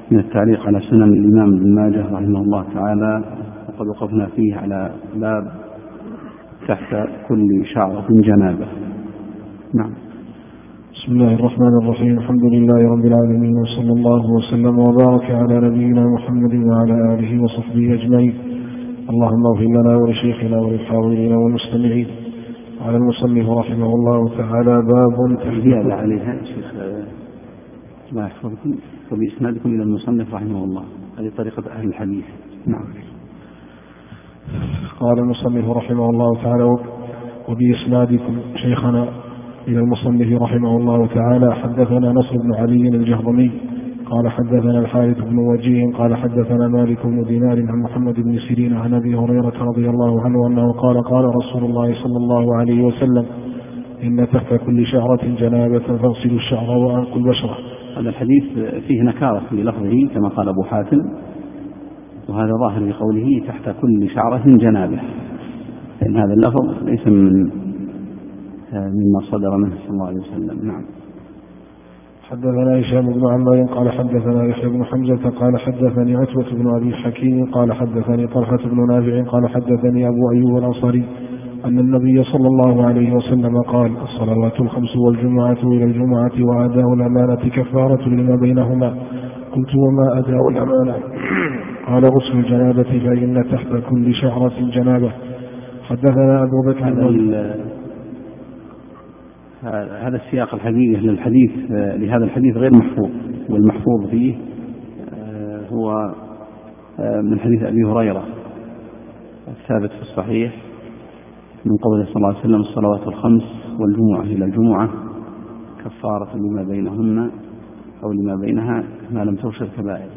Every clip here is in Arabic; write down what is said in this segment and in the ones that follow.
من التعليق على سنن الإمام ابن ماجه رحمه الله تعالى، وقد وقفنا فيه على باب تحت كل شعرة جنابة. نعم. بسم الله الرحمن الرحيم. الحمد لله رب العالمين، وصلى الله وسلم وبارك على نبينا محمد وعلى آله وصحبه أجمعين. اللهم اغفر لنا ولشيخنا وللحاضرين والمستمعين. على المصنف رحمه الله تعالى باب زيادة عليها شيخ الله يحفظكم، وبإسنادكم إلى المصنف رحمه الله، هذه طريقة أهل الحديث. نعم. قال المصنف رحمه الله تعالى وبإسنادكم شيخنا إلى المصنف رحمه الله تعالى: حدثنا نصر بن علي الجهضمي قال حدثنا الحارث بن وجيه قال حدثنا مالك بن دينار عن محمد بن سيرين عن أبي هريرة رضي الله عنه أنه قال: قال رسول الله صلى الله عليه وسلم: إن تحت كل شعرة جنابة فاغسلوا الشعر وأنقوا البشرة. هذا الحديث فيه نكارة في لفظه كما قال أبو حاتم، وهذا ظاهر في قوله تحت كل شعرة جنابة، لأن هذا اللفظ ليس مما صدر منه صلى الله عليه وسلم. نعم. حدثنا هشام بن عمار قال حدثنا يحيى بن حمزة قال حدثني عتبة بن أبي حكيم قال حدثني طلحة بن نافع قال حدثني أبو أيوب الأنصاري أن النبي صلى الله عليه وسلم قال: الصلوات الخمس والجمعة إلى الجمعة وأداء الأمانة كفارة لما بينهما. قلت: وما أداء الأمانة؟ قال: غسل الجنابة، فإن تحت كل شعرة جنابة. حدثنا أبو بكر. هذا السياق الحقيقي للحديث لهذا الحديث غير محفوظ، والمحفوظ فيه هو من حديث أبي هريرة الثابت في الصحيح من قوله صلى الله عليه وسلم: الصلوات الخمس والجمعة إلى الجمعة كفارة لما بينهن أو لما بينها ما لم تغش الكبائر.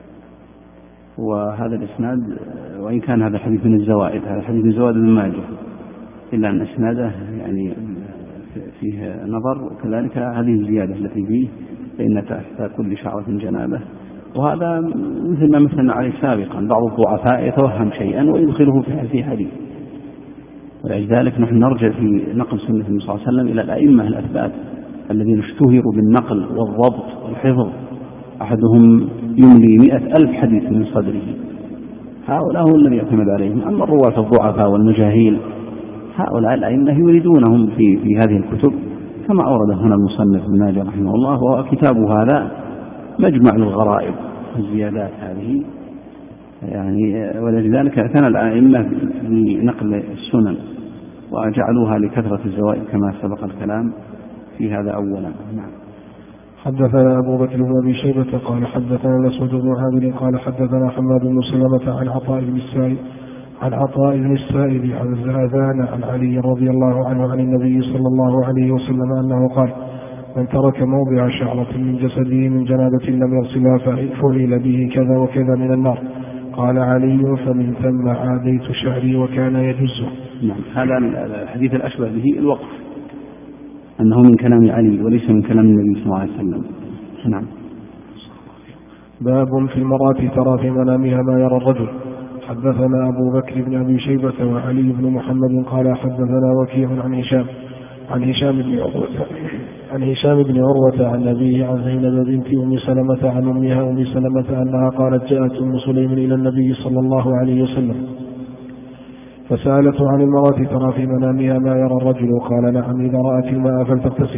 وهذا الإسناد، وإن كان هذا الحديث من الزوائد، هذا الحديث من زوائد ابن ماجه، إلا أن إسناده يعني فيه نظر، وكذلك هذه الزيادة التي فيه فإن تحت كل شعرة جنابة. وهذا مثل ما مثلنا عليه سابقا، بعض الضعفاء يتوهم شيئا ويدخله في حديث، ولذلك نحن نرجع في نقل سنة النبي صلى الله عليه وسلم إلى الأئمة الأثبات الذين اشتهروا بالنقل والضبط والحفظ، أحدهم يملي 100,000 حديث من صدره، هؤلاء هو الذي يعتمد عليهم. أما الرواة الضعفاء والمجاهيل هؤلاء الأئمة يريدونهم في هذه الكتب كما أورده هنا المصنف ابن ماجه رحمه الله، وكتابه هذا مجمع للغرائب والزيادات هذه يعني. ولذلك اعتنى الأئمة بنقل السنن وجعلوها لكثرة الزوائد كما سبق الكلام في هذا أولا. نعم. حدثنا أبو بكر بن أبي شيبة قال حدثنا الأسود بن عامر قال حدثنا حماد بن سلمة عن عطاء بن السائب عن زاذان عن علي رضي الله عنه عن النبي صلى الله عليه وسلم أنه قال: من ترك موضع شعرة من جسده من جنابة لم يغسلها فعل به كذا وكذا من النار. قال علي: فمن ثم عاديت شعري وكان يجزه. نعم. هذا الحديث الأشبه به الوقف، أنه من كلام علي وليس من كلام النبي صلى الله عليه وسلم. نعم. باب في المرأة ترى في منامها ما يرى الرجل. حدثنا أبو بكر بن أبي شيبة وعلي بن محمد قال حدثنا وكيع عن هشام بن عروة عن أبيه عن زينب بنت أم سلمة عن أمها أم سلمة أنها قالت: جاءت أم سليم إلى النبي صلى الله عليه وسلم فسألته عن المرأة ترى في منامها ما يرى الرجل. قال: نعم، إذا رأت الماء فلتغتسل.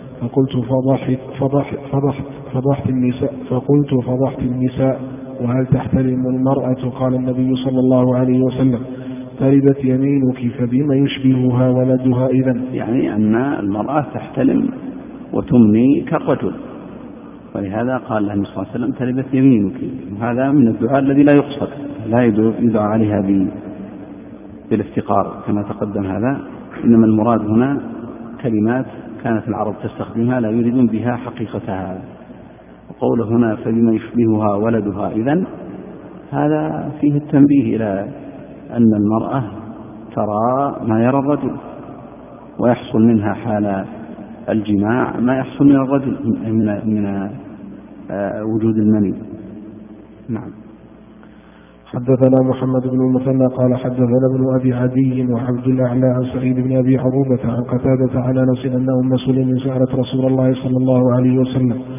فقلت فضحت النساء وهل تحترم المرأة؟ قال النبي صلى الله عليه وسلم: تربت يمينك، فبما يشبهها ولدها إذن. يعني أن المرأة تحتلم وتمني كالرجل، ولهذا قال النبي صلى الله عليه وسلم: تربت يمينك. هذا من الدعاء الذي لا يقصد، لا يدعى عليها بالافتقار كما تقدم هذا، إنما المراد هنا كلمات كانت العرب تستخدمها لا يريدون بها حقيقتها. وقوله هنا فبما يشبهها ولدها إذن، هذا فيه التنبيه إلى أن المرأة ترى ما يرى الرجل، ويحصل منها حال الجماع ما يحصل من الرجل من وجود المني. نعم. حدثنا محمد بن المثنى قال حدثنا ابن أبي عدي وعبد الأعلى عن سعيد بن أبي عروبة عن قتادة عن أنس أن أم سليم سألت رسول الله صلى الله عليه وسلم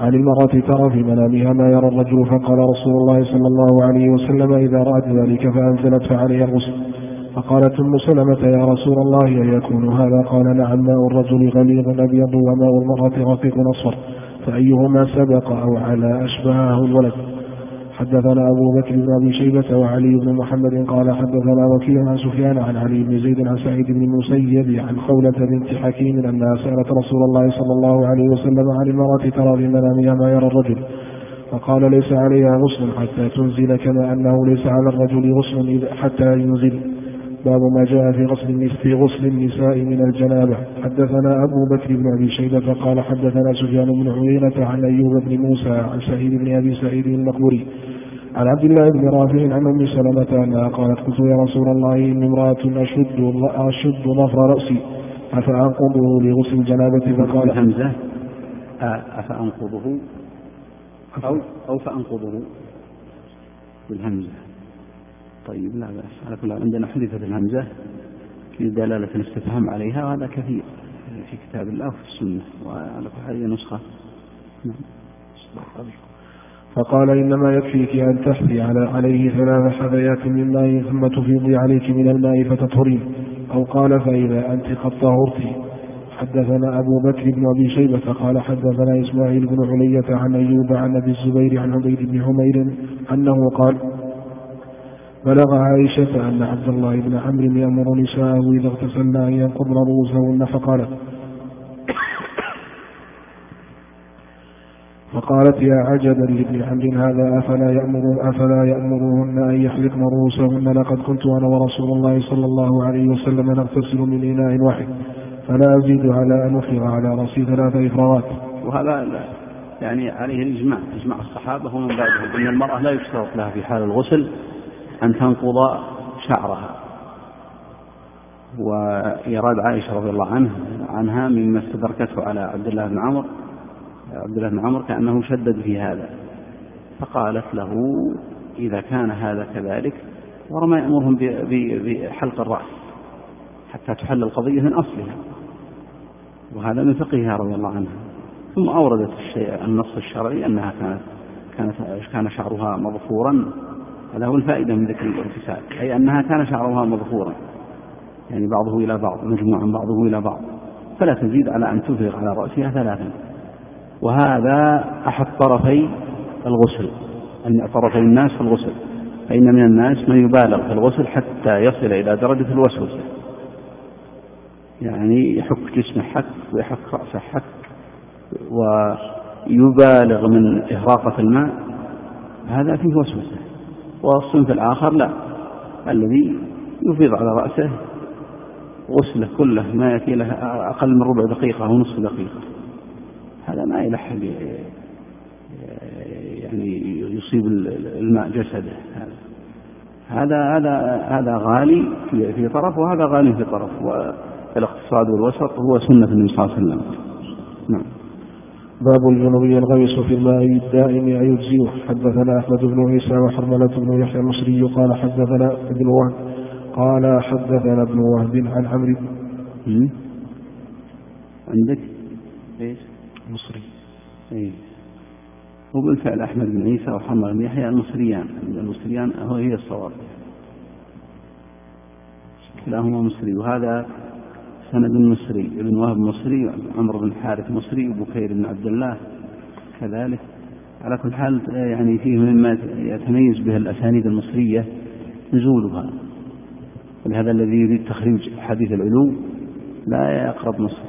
عن المرأة ترى في منامها ما يرى الرجل، فقال رسول الله صلى الله عليه وسلم إذا رأت ذلك فأنزلت فعليها الغسل. فقالت أم سلمة يا رسول الله أيكون هذا؟ قال نعم، ماء الرجل غليظ أبيض وماء المرأة رقيق أصفر، فأيهما سبق أو على أشبهه الولد. حدثنا أبو بكر بن أبي شيبة وعلي بن محمد قال حدثنا وكيع عن سفيان عن علي بن زيد عن سعيد بن المسيب عن خولة بنت حكيم أنها سألت رسول الله صلى الله عليه وسلم عن المرأة ترى في منامها ما يرى الرجل، فقال ليس عليها غسل حتى تنزل، كما أنه ليس على الرجل غسل حتى ينزل. باب ما جاء في غسل النساء من الجنابة. حدثنا أبو بكر بن أبي شيبة قال حدثنا سفيان بن عيينة عن أيوب بن موسى عن سعيد بن أبي سعيد المقبري عن عبد الله بن رافع عن أم سلمة أنها قالت قلت يا رسول الله إني امرأة أشد ظفر رأسي أفأنقضه لغسل الجنابة؟ فقال همزة أفأنقضه أو فأنقضه بالهمزة. طيب لا بأس، على كل عندنا حذفت الهمزة في دلالة الاستفهام عليها، وهذا كثير في كتاب الله وفي السنة، وعلى كل هذه نسخة. فقال إنما يكفيك أن تحثي عليه 3 حذيات من ماء ثم تفيضي عليك من الماء فتطهرين، أو قال فإذا أنت قد طهرتِ. حدثنا أبو بكر بن أبي شيبة قال حدثنا إسماعيل بن علية عن أيوب عن أبي الزبير عن عبيد بن حمير أنه قال بلغ عائشة أن عبد الله بن عمرو يأمر نساءه إذا اغتسلن أن ينقضن رؤوسهن، فقالت يا عجبا لابن عمرو هذا أفلا يأمرهن أن يحلقن رؤوسهن؟ لقد كنت أنا ورسول الله صلى الله عليه وسلم نغتسل من إناء واحد فلا أزيد على أن أفرغ على رأسي 3 إفراغات. وهذا يعني عليه الإجماع، إجماع الصحابة ومن بعدهم، أن المرأة لا يشترط لها في حال الغسل أن تنقض شعرها. ويراد عائشة رضي الله عنها مما استدركته على عبد الله بن عمرو كأنه شدد في هذا، فقالت له إذا كان هذا كذلك ورما يأمرهم بحلق الرأس حتى تحل القضية من أصلها، وهذا من فقهها رضي الله عنها. ثم أوردت النص الشرعي أنها كان شعرها مظفورا، هذا هو الفائدة من ذكر الاغتسال، أي أنها كان شعرها مظفورا، يعني بعضه إلى بعض مجموعا بعضه إلى بعض، فلا تزيد على أن تفرغ على رأسها 3. وهذا أحد طرفي الغسل، أن طرفي الناس في الغسل، فإن من الناس من يبالغ في الغسل حتى يصل إلى درجة الوسوسة، يعني يحك جسمه حك ويحك رأسه حك ويبالغ من إهراقة الماء، هذا فيه وسوسة. والصنف الآخر لا، الذي يفيض على رأسه غسله كله ما يأتي له أقل من ربع دقيقة أو نصف دقيقة، هذا ما يلحق يعني يصيب الماء جسده. هذا غالي في طرف وهذا غالي في طرف، والاقتصاد والوسط هو سنة النبي صلى الله عليه وسلم. نعم. باب الجنوب ينغمس في الماء الدائم أيجزئه. حدثنا أحمد بن عيسى وحرملة بن يحيى المصري قال حدثنا ابن وهب قال حدثنا ابن وهب عن عمرو عندك ايش مصري هو بالفعل أحمد بن عيسى وحرملة بن يحيى المصريان هي الصواب، كلاهما مصري، وهذا سند مصري، ابن وهب مصري، عمرو بن حارث مصري، وبكير بن عبد الله كذلك. على كل حال يعني فيه مما يتميز به الأسانيد المصرية نزولها، ولهذا الذي يريد تخريج حديث العلو لا يقرب مصر،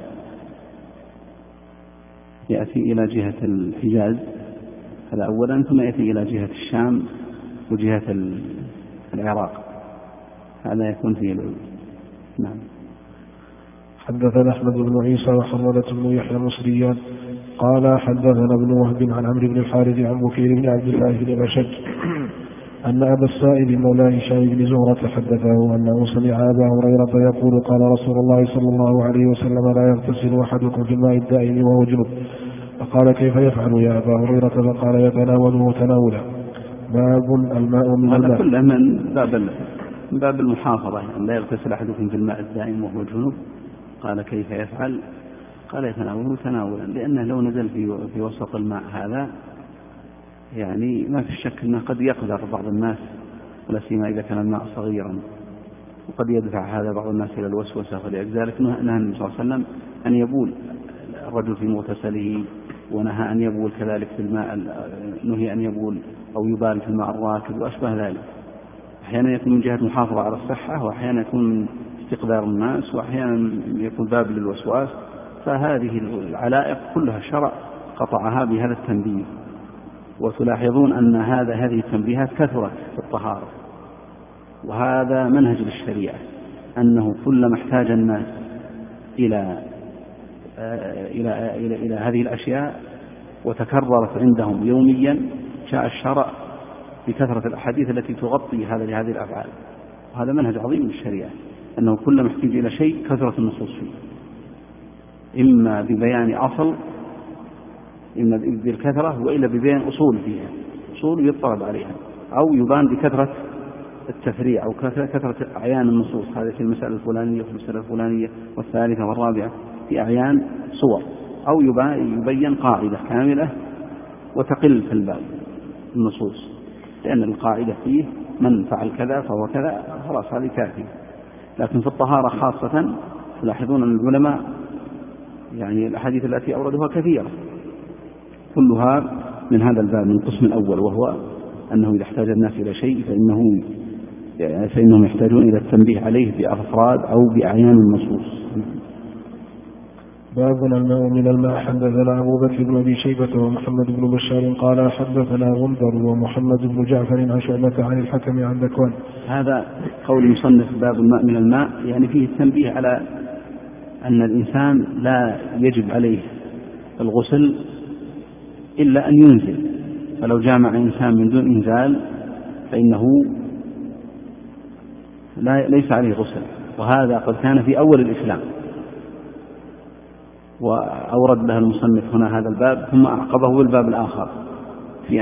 يأتي إلى جهة الحجاز هذا أولا، ثم يأتي إلى جهة الشام وجهة العراق، هذا يكون فيه العلو. نعم. حدثنا أحمد بن عيسى وحرملة بن يحيى المصريان قال حدثنا ابن وهب عن عمرو بن الحارث عن بكير بن عبد الله بن الأشج أن أبا السائب مولى هشام بن زهرة حدثه أنه سمع أبا هريرة يقول قال رسول الله صلى الله عليه وسلم لا يغتسل أحدكم في الماء الدائم وهو جنب، فقال كيف يفعل يا أبا هريرة؟ فقال يتناوله تناولا. باب الماء من الماء. هذا كله من باب المحافظة، يعني لا يغتسل أحدكم في الماء الدائم وهو جنب. قال كيف يفعل؟ قال يتناوله تناولا، لأنه لو نزل في وسط الماء هذا يعني ما في شك أنه قد يقدر بعض الناس، ولا سيما إذا كان الماء صغيرا، وقد يدفع هذا بعض الناس إلى الوسوسة. فلذلك نهى النبي صلى الله عليه وسلم أن يبول الرجل في مغتسله، ونهى أن يبول كذلك في الماء، نهي أن يبول أو يبال في الماء الراكد وأشبه ذلك. أحيانا يكون من جهة محافظة على الصحة، وأحيانا يكون من استقدار الناس، وأحيانا يكون باب للوسواس. فهذه العلائق كلها الشرع قطعها بهذا التنبيه. وتلاحظون أن هذه التنبيهات كثرت في الطهارة، وهذا منهج للشريعة، أنه كلما احتاج الناس إلى هذه الأشياء وتكررت عندهم يوميا، جاء الشرع بكثرة الأحاديث التي تغطي هذه الأفعال. وهذا منهج عظيم للشريعة، أنه كلما احتاج إلى شيء كثرة النصوص فيه، إما ببيان أصل، إما بالكثرة، وإلا ببيان أصول فيها، أصول يطلب عليها، أو يبان بكثرة التفريع أو كثرة أعيان النصوص. هذا في المسألة الفلانية وفي المسألة الفلانية والثالثة والرابعة في أعيان صور، أو يبين قاعدة كاملة وتقل في الباب النصوص، لأن القاعدة فيه من فعل كذا فهو كذا، خلاص هذه كافية. لكن في الطهارة خاصة تلاحظون أن العلماء يعني الأحاديث التي أوردوها كثيرة، كلها من هذا الباب، من القسم الأول، وهو أنه إذا احتاج الناس إلى شيء فإنهم يحتاجون إلى التنبيه عليه بأفراد أو بأعيان النصوص. باب الماء من الماء. حدثنا أبو بكر بن أبي شيبة ومحمد بن بشار قال حدثنا غندر ومحمد بن جعفر عن شعبة عن الحكم عن ذكوان. هذا قول المصنف باب الماء من الماء، يعني فيه التنبيه على أن الإنسان لا يجب عليه الغسل إلا أن ينزل، فلو جامع إنسان من دون إنزال فإنه ليس عليه غسل. وهذا قد كان في أول الإسلام، وأورد له المصنف هنا هذا الباب، ثم أعقبه بالباب الآخر في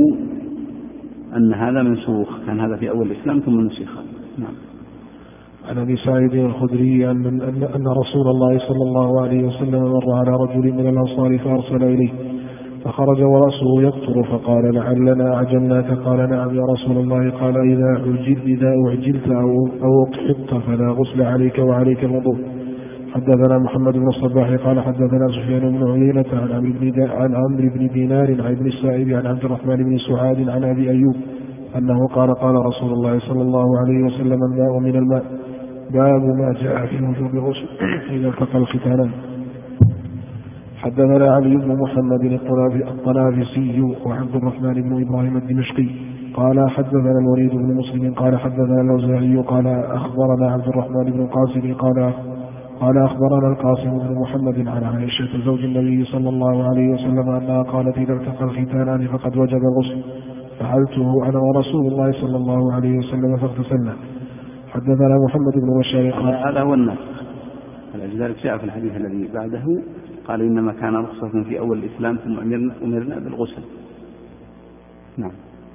أن هذا منسوخ، كان هذا في أول الإسلام ثم نسخ. نعم. عن أبي سعيد الخدري أن رسول الله صلى الله عليه وسلم مر على رجل من الأنصار فأرسل إليه، فخرج ورأسه يقطر، فقال لعلنا أعجلناك؟ قال نعم يا رسول الله. قال إذا أعجلت أو أقحطت فلا غسل عليك وعليك الوضوء. حدثنا محمد بن الصباح قال حدثنا سفيان بن عيينة عن عمرو بن دينار عن ابن السائب عن عبد الرحمن بن سعاد عن أبي أيوب أنه قال قال رسول الله صلى الله عليه وسلم الماء من الماء. باب ما جاء في وجوب الغسل إذا التقى الختانان. حدثنا علي بن محمد الطنافسي وعبد الرحمن بن إبراهيم الدمشقي قال حدثنا الوليد بن مسلم قال حدثنا الأوزاعي قال أخبرنا عبد الرحمن بن القاسم قال أخبرنا القاسم بن محمد عن عائشة زوج النبي صلى الله عليه وسلم أنها قالت إذا التقى الختانان فقد وجب الغسل، فعلته أنا ورسول الله صلى الله عليه وسلم فاغتسلنا. حدثنا محمد بن بشار قال هذا هو النسخ، لذلك جاء في الحديث الذي بعده قال إنما كان رخصة في أول الإسلام ثم أمرنا بالغسل. نعم.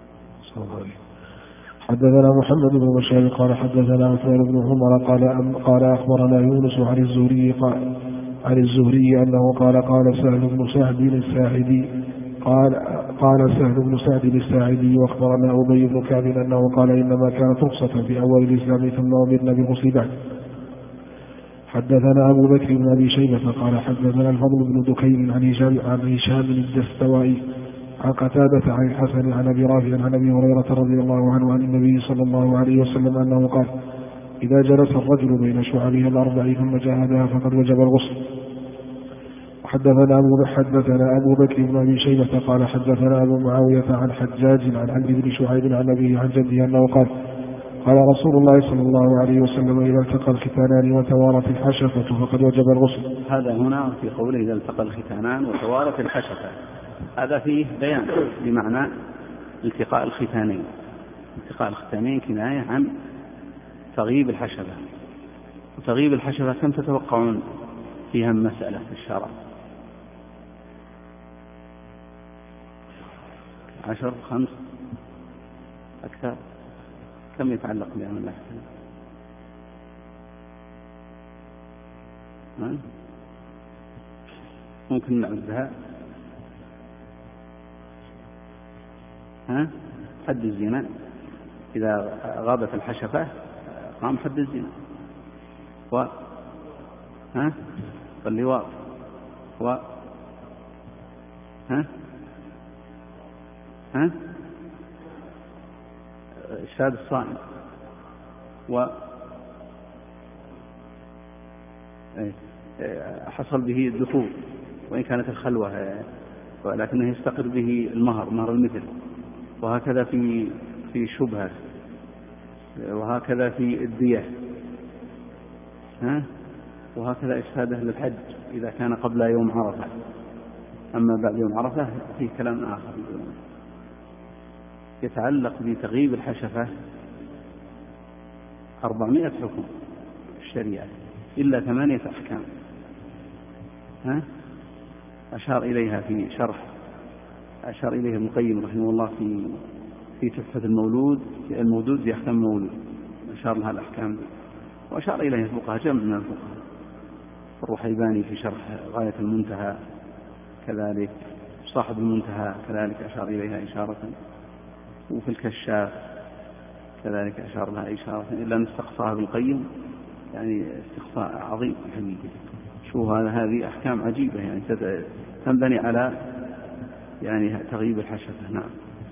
حدثنا محمد بن بشار قال حدثنا عثمان بن عمر قال أخبرنا يونس عن الزهري أنه قال سهل بن سعد الساعدي قال سهل بن سعد الساعدي وأخبرنا أبي بن كعب أنه قال إنما كانت رخصة في أول الإسلام ثم أمرنا بالغسل بعد. حدثنا أبو بكر بن أبي شيبة قال حدثنا الفضل بن دكين عن هشام الدستوائي عن قتادة عن الحسن عن أبي رافع عن أبي هريرة رضي الله عنه عن النبي صلى الله عليه وسلم أنه قال إذا جلس الرجل بين شعبه الأربع ثم جاهدها فقد وجب الغسل. حدثنا أبو بكر بن أبي شيبة قال حدثنا أبو معاوية عن حجاج عن عبد بن شعيب عن أبيه عن جده أنه قال رسول الله صلى الله عليه وسلم إذا التقى الختانان وتوارت الحشفة فقد وجب الغسل. هذا هنا في قوله إذا التقى الختانان وتوارت الحشفة، هذا فيه بيان بمعنى التقاء الختانين. التقاء الختانين كناية عن تغييب الحشفة، وتغييب الحشفة كم تتوقعون فيها مسألة في الشرع؟ 10 5 أكثر؟ كم يتعلق بأمر الأحكام؟ ممكن نعدها. حد الزنا إذا غابت الحشفة قام حد الزنا، واللواط، إشهاد الصائم، حصل به الدخول وإن كانت الخلوة، ولكنه يستقر به المهر، مهر المثل، وهكذا في شبهة، وهكذا في الدية، وهكذا إشهاده للحج إذا كان قبل يوم عرفة. أما بعد يوم عرفة فيه كلام آخر يتعلق بتغييب الحشفة. 400 حكم الشريعة إلا 8 أحكام أشار إليها في شرح، أشار إليه ابن القيم رحمه الله في تحفة المولود في أحكام المولود، أشار لها الأحكام دي، وأشار إليها الفقهاء، جمع من الفقهاء. الرحيباني في شرح غاية المنتهى كذلك، صاحب المنتهى كذلك أشار إليها إشارة، وفي الكشاف كذلك أشار لها إشارة، إلا أن استقصاها ابن القيم يعني استقصاء عظيم حقيقي. شو هذه أحكام عجيبة يعني تنبني على يعني تغييب الحشفة. نعم.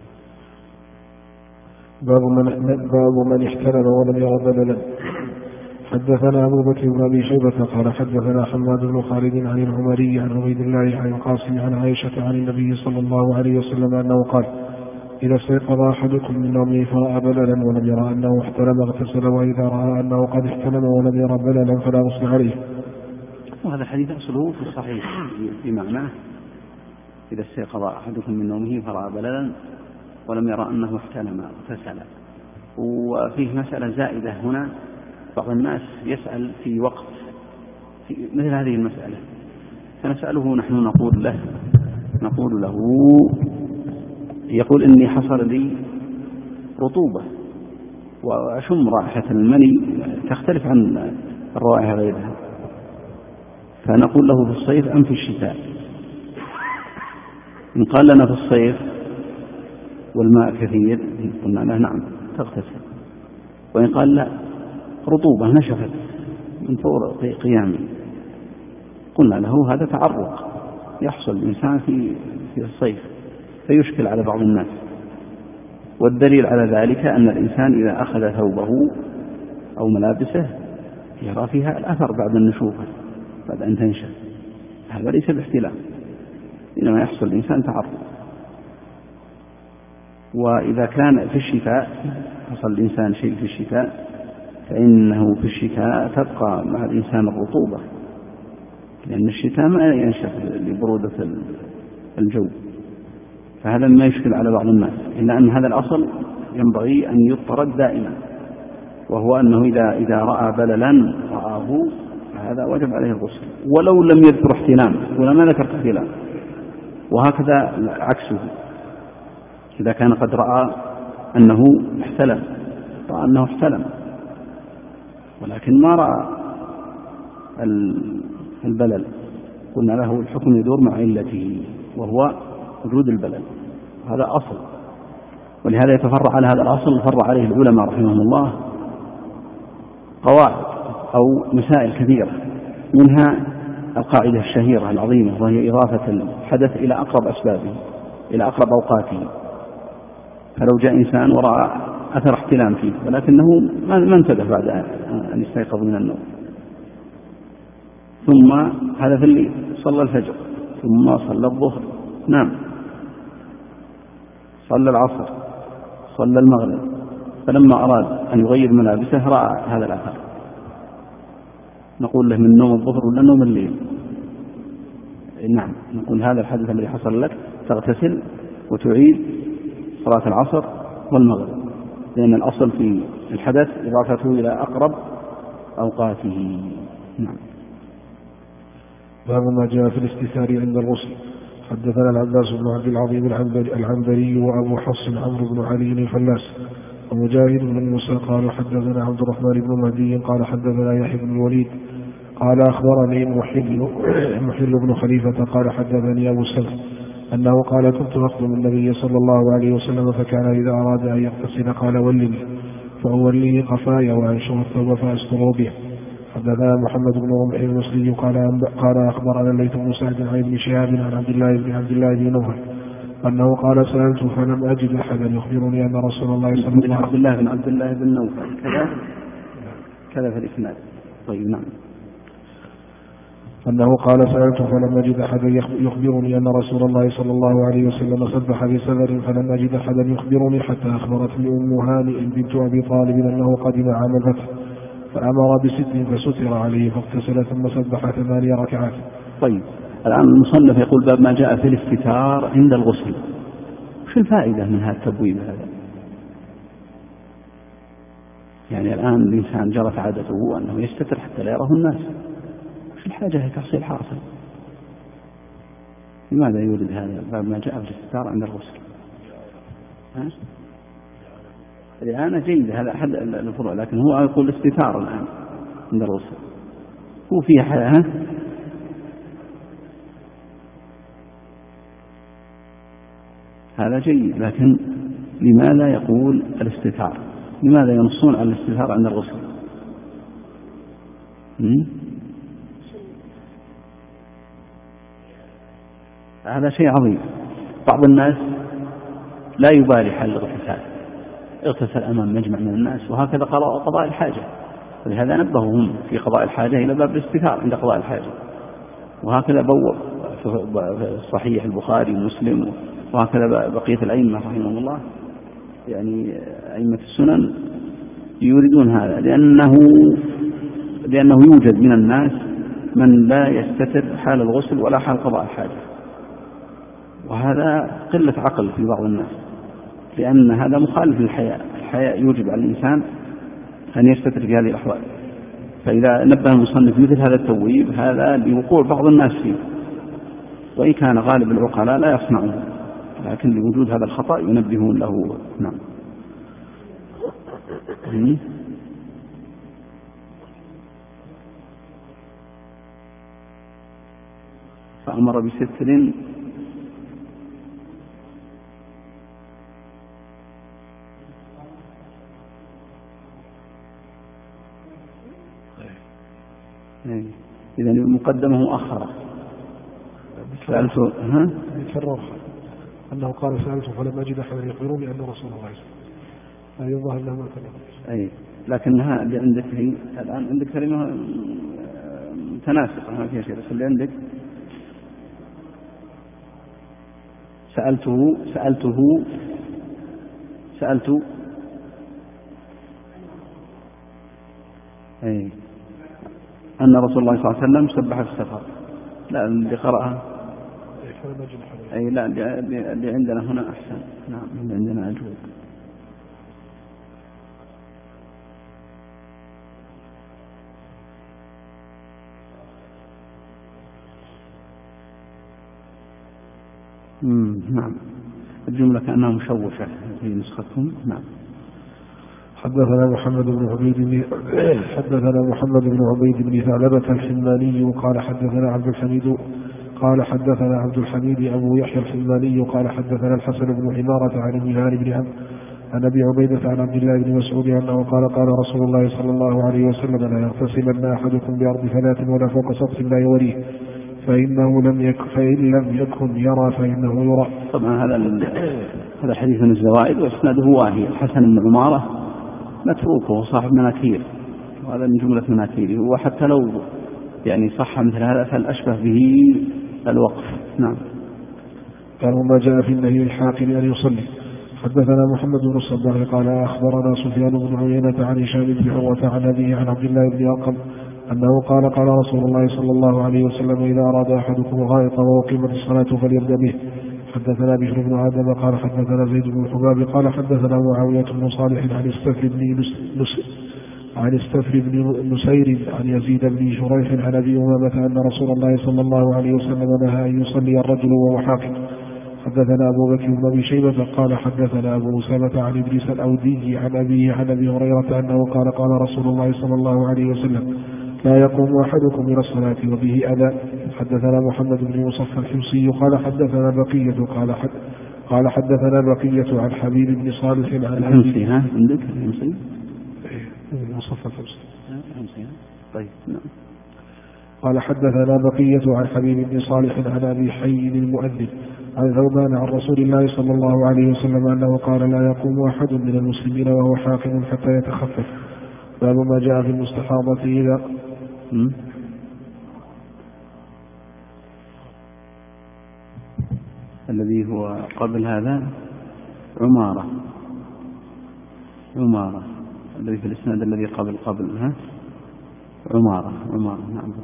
باب من احتلم ولم ير بللا. حدثنا أبو بكر بن أبي شيبة قال حدثنا حماد بن خالد عن العمري عن عبيد الله عن القاسم عن عائشة عن النبي صلى الله عليه وسلم أنه قال: إذا استيقظ أحدكم من نومه فرأى بللا ولم يرى أنه احتلم اغتسل، وإذا رأى أنه قد احتلم ولم يرى بللا فلا غسل عليه. وهذا الحديث أصله في الصحيح بمعناه: إذا استيقظ أحدكم من نومه فرأى بللا ولم يرى أنه احتلم اغتسل. وفيه مسألة زائدة هنا، بعض الناس يسأل في وقت في مثل هذه المسألة، فنسأله نحن نقول له يقول: إني حصل لي رطوبة وأشم رائحة المني تختلف عن الروائح غيرها، فنقول له: في الصيف أم في الشتاء؟ إن قال لنا في الصيف والماء كثير قلنا له: نعم تغتسل. وإن قال: لا، رطوبة نشفت من فور قيامي، قلنا له: هذا تعرق يحصل الإنسان في الصيف فيشكل على بعض الناس. والدليل على ذلك أن الإنسان إذا أخذ ثوبه أو ملابسه يرى فيها الأثر بعد النشوفة، بعد أن تنشف. هذا ليس باحتلام، إنما يحصل الإنسان تعرق. وإذا كان في الشتاء حصل الإنسان شيء في الشتاء، فإنه في الشتاء تبقى مع الإنسان الرطوبة، لأن الشتاء ما ينشف لبرودة الجو، فهذا ما يشكل على بعض الناس. إلا أن هذا الأصل ينبغي أن يطرد دائما، وهو أنه إذا رأى بللا رآه فهذا وجب عليه الغسل، ولو لم يذكر احتلام، ولا ما ذكر احتلام. وهكذا عكسه، إذا كان قد رأى أنه احتلم ولكن ما رأى البلل، قلنا له: الحكم يدور مع علته، وهو وجود البلل. هذا أصل، ولهذا يتفرع على هذا الأصل فرع عليه العلماء رحمهم الله قواعد أو مسائل كثيرة، منها القاعدة الشهيرة العظيمة، وهي إضافة الحدث إلى أقرب أسبابه، إلى أقرب أوقاته. فلو جاء إنسان ورأى أثر احتلام فيه ولكنه ما انتبه بعد أن يستيقظ من النوم، ثم هذا في الليل صلى الفجر ثم صلى الظهر، نعم، صلى العصر، صلى المغرب، فلما أراد أن يغير ملابسه رأى هذا الأثر، نقول له: من نوم الظهر ولا نوم الليل؟ نعم، نقول: هذا الحدث الذي حصل لك تغتسل وتعيد صلاة العصر والمغرب، لأن الأصل في الحدث إضافته إلى أقرب أوقاته. نعم. باب ما جاء في الاستثار عند الغسل. حدثنا العباس بن عبد العظيم العنبري وأبو حفص عمرو بن علي الفلاس ومجاهد بن موسى قالوا حدثنا عبد الرحمن بن مهدي قال حدثنا يحيى بن الوليد قال أخبرني محل بن خليفة قال حدثني أبو السلف أنه قال كنت أخدم النبي صلى الله عليه وسلم فكان إذا أراد أن يغتسل قال ولني فأوليه قفاي وأنشر الثوب فأستر به. حدثنا محمد بن رمح المصري قال أخبرنا الليث بن سعد عن ابن شهاب عن عبد الله بن نوفل أنه قال سألت فلم أجد أحدا يخبرني أن رسول الله صلى الله عليه وسلم عبد الله بن نوفل كذا في الإسناد. طيب نعم. أنه قال سألت فلم أجد أحدا يخبرني أن رسول الله صلى الله عليه وسلم سبح بسفر فلم أجد أحدا يخبرني حتى أخبرتني أم هانئ بنت أبي طالب أنه قدم عام الفتح فأمر بست فستر عليه فاغتسل ثم سبح 8 ركعات. طيب الآن المصنف يقول باب ما جاء في الاستتار عند الغسل. وش الفائدة من هذا التبويب هذا؟ يعني الآن الإنسان جرت عادته أنه يستتر حتى لا يراه الناس، وش الحاجة لتحصيل حاصل؟ لماذا يورد هذا باب ما جاء في الاستتار عند الغسل؟ الآن جيد هذا أحد الفروع، لكن هو يقول الاستتار الآن عند الغسل هو فيها حياة. هذا جيد، لكن لماذا يقول الاستتار؟ لماذا ينصون على الاستتار عند الغسل؟ هذا شيء عظيم. بعض الناس لا يبالي حال الاغتسال، اغتسل أمام مجمع من الناس، وهكذا قضاء الحاجة، ولهذا نبههم في قضاء الحاجة إلى باب الاستتار عند قضاء الحاجة، وهكذا بوّب في صحيح البخاري ومسلم، وهكذا بقية الأئمة رحمهم الله، يعني أئمة السنن يريدون هذا، لأنه يوجد من الناس من لا يستتر حال الغسل ولا حال قضاء الحاجة، وهذا قلة عقل في بعض الناس، لأن هذا مخالف للحياء. الحياء يوجب على الإنسان أن يستتر في هذه الأحوال. فإذا نبه المصنف مثل هذا التبويب هذا لوقوع بعض الناس فيه، وإن كان غالب العقلاء لا يصنعون، لكن لوجود هذا الخطأ ينبهون له. نعم. فأمر بستر إذا مقدمه مؤخرة. سألته أنه قال سألته فلم أجد أحدا يخبرني أن رسول الله أي الله إلا ما كان. أي لكنها اللي عندك هي الآن عندك كلمة متناسقة ما فيها شيء، بس اللي عندك سألته أي أن رسول الله صلى الله عليه وسلم سبح في السفر. لا اللي قرأها أي لا اللي عندنا هنا أحسن. نعم اللي عندنا أجود. نعم الجملة كأنها مشوشة في نسختكم. نعم. حدثنا محمد بن عبيد بن ثعلبة الحماني قال حدثنا عبد الحميد أبو يحيى الحماني قال حدثنا الحسن بن عمارة عن المهار بن عبد عن أبي عبيدة عن عبد الله بن مسعود أنه قال رسول الله صلى الله عليه وسلم لا يغتسلن أحدكم بأرض فلاة ولا فوق سقف لا يوريه فإن لم يكن يرى فإنه يرى. طبعا هذا حديث من الزوائد وإسناده واهي. الحسن بن عمارة متروكه صاحب مناكير، وهذا من جملة مناكيره، وحتى لو يعني صح مثل هذا فالأشبه به الوقف. نعم. قال ما جاء في النهي الحاكم أن يصلي. حدثنا محمد بن الصباح قال أخبرنا سفيان بن عيينة عن هشام بن عروة عن أبيه عن عبد الله بن أرقم أنه قال رسول الله صلى الله عليه وسلم إذا أراد أحدكم الغائط وأقيمت الصلاة فليبدأ به. حدثنا بشر بن آدم قال حدثنا زيد بن الحباب قال حدثنا معاوية بن صالح عن استفر بن نسير عن يزيد بن شريح عن أبي أمامة أن رسول الله صلى الله عليه وسلم نهى أن يصلي الرجل وهو حاكم. حدثنا أبو بكر بن أبي شيبة قال حدثنا أبو أسامة عن إدريس الأودي عن أبي هريرة أنه قال رسول الله صلى الله عليه وسلم لا يقوم أحدكم إلى الصلاة وبه أذى. حدثنا محمد بن مصفى الحمصي قال حدثنا بقية قال حدثنا بقية عن حبيب بن صالح عن الحمصي. ها عندك الحمصي؟ مصفى الحمصي. طيب نعم. قال حدثنا بقية عن حبيب بن صالح عن أبي حي المؤذن عن ثوبان عن رسول الله صلى الله عليه وسلم أنه قال لا يقوم أحد من المسلمين وهو حاكم حتى يتخفف. باب ما جاء في المستحاضة إذا الذي هو قبل هذا عمارة الذي في الإسناد الذي قبل عمارة نعم.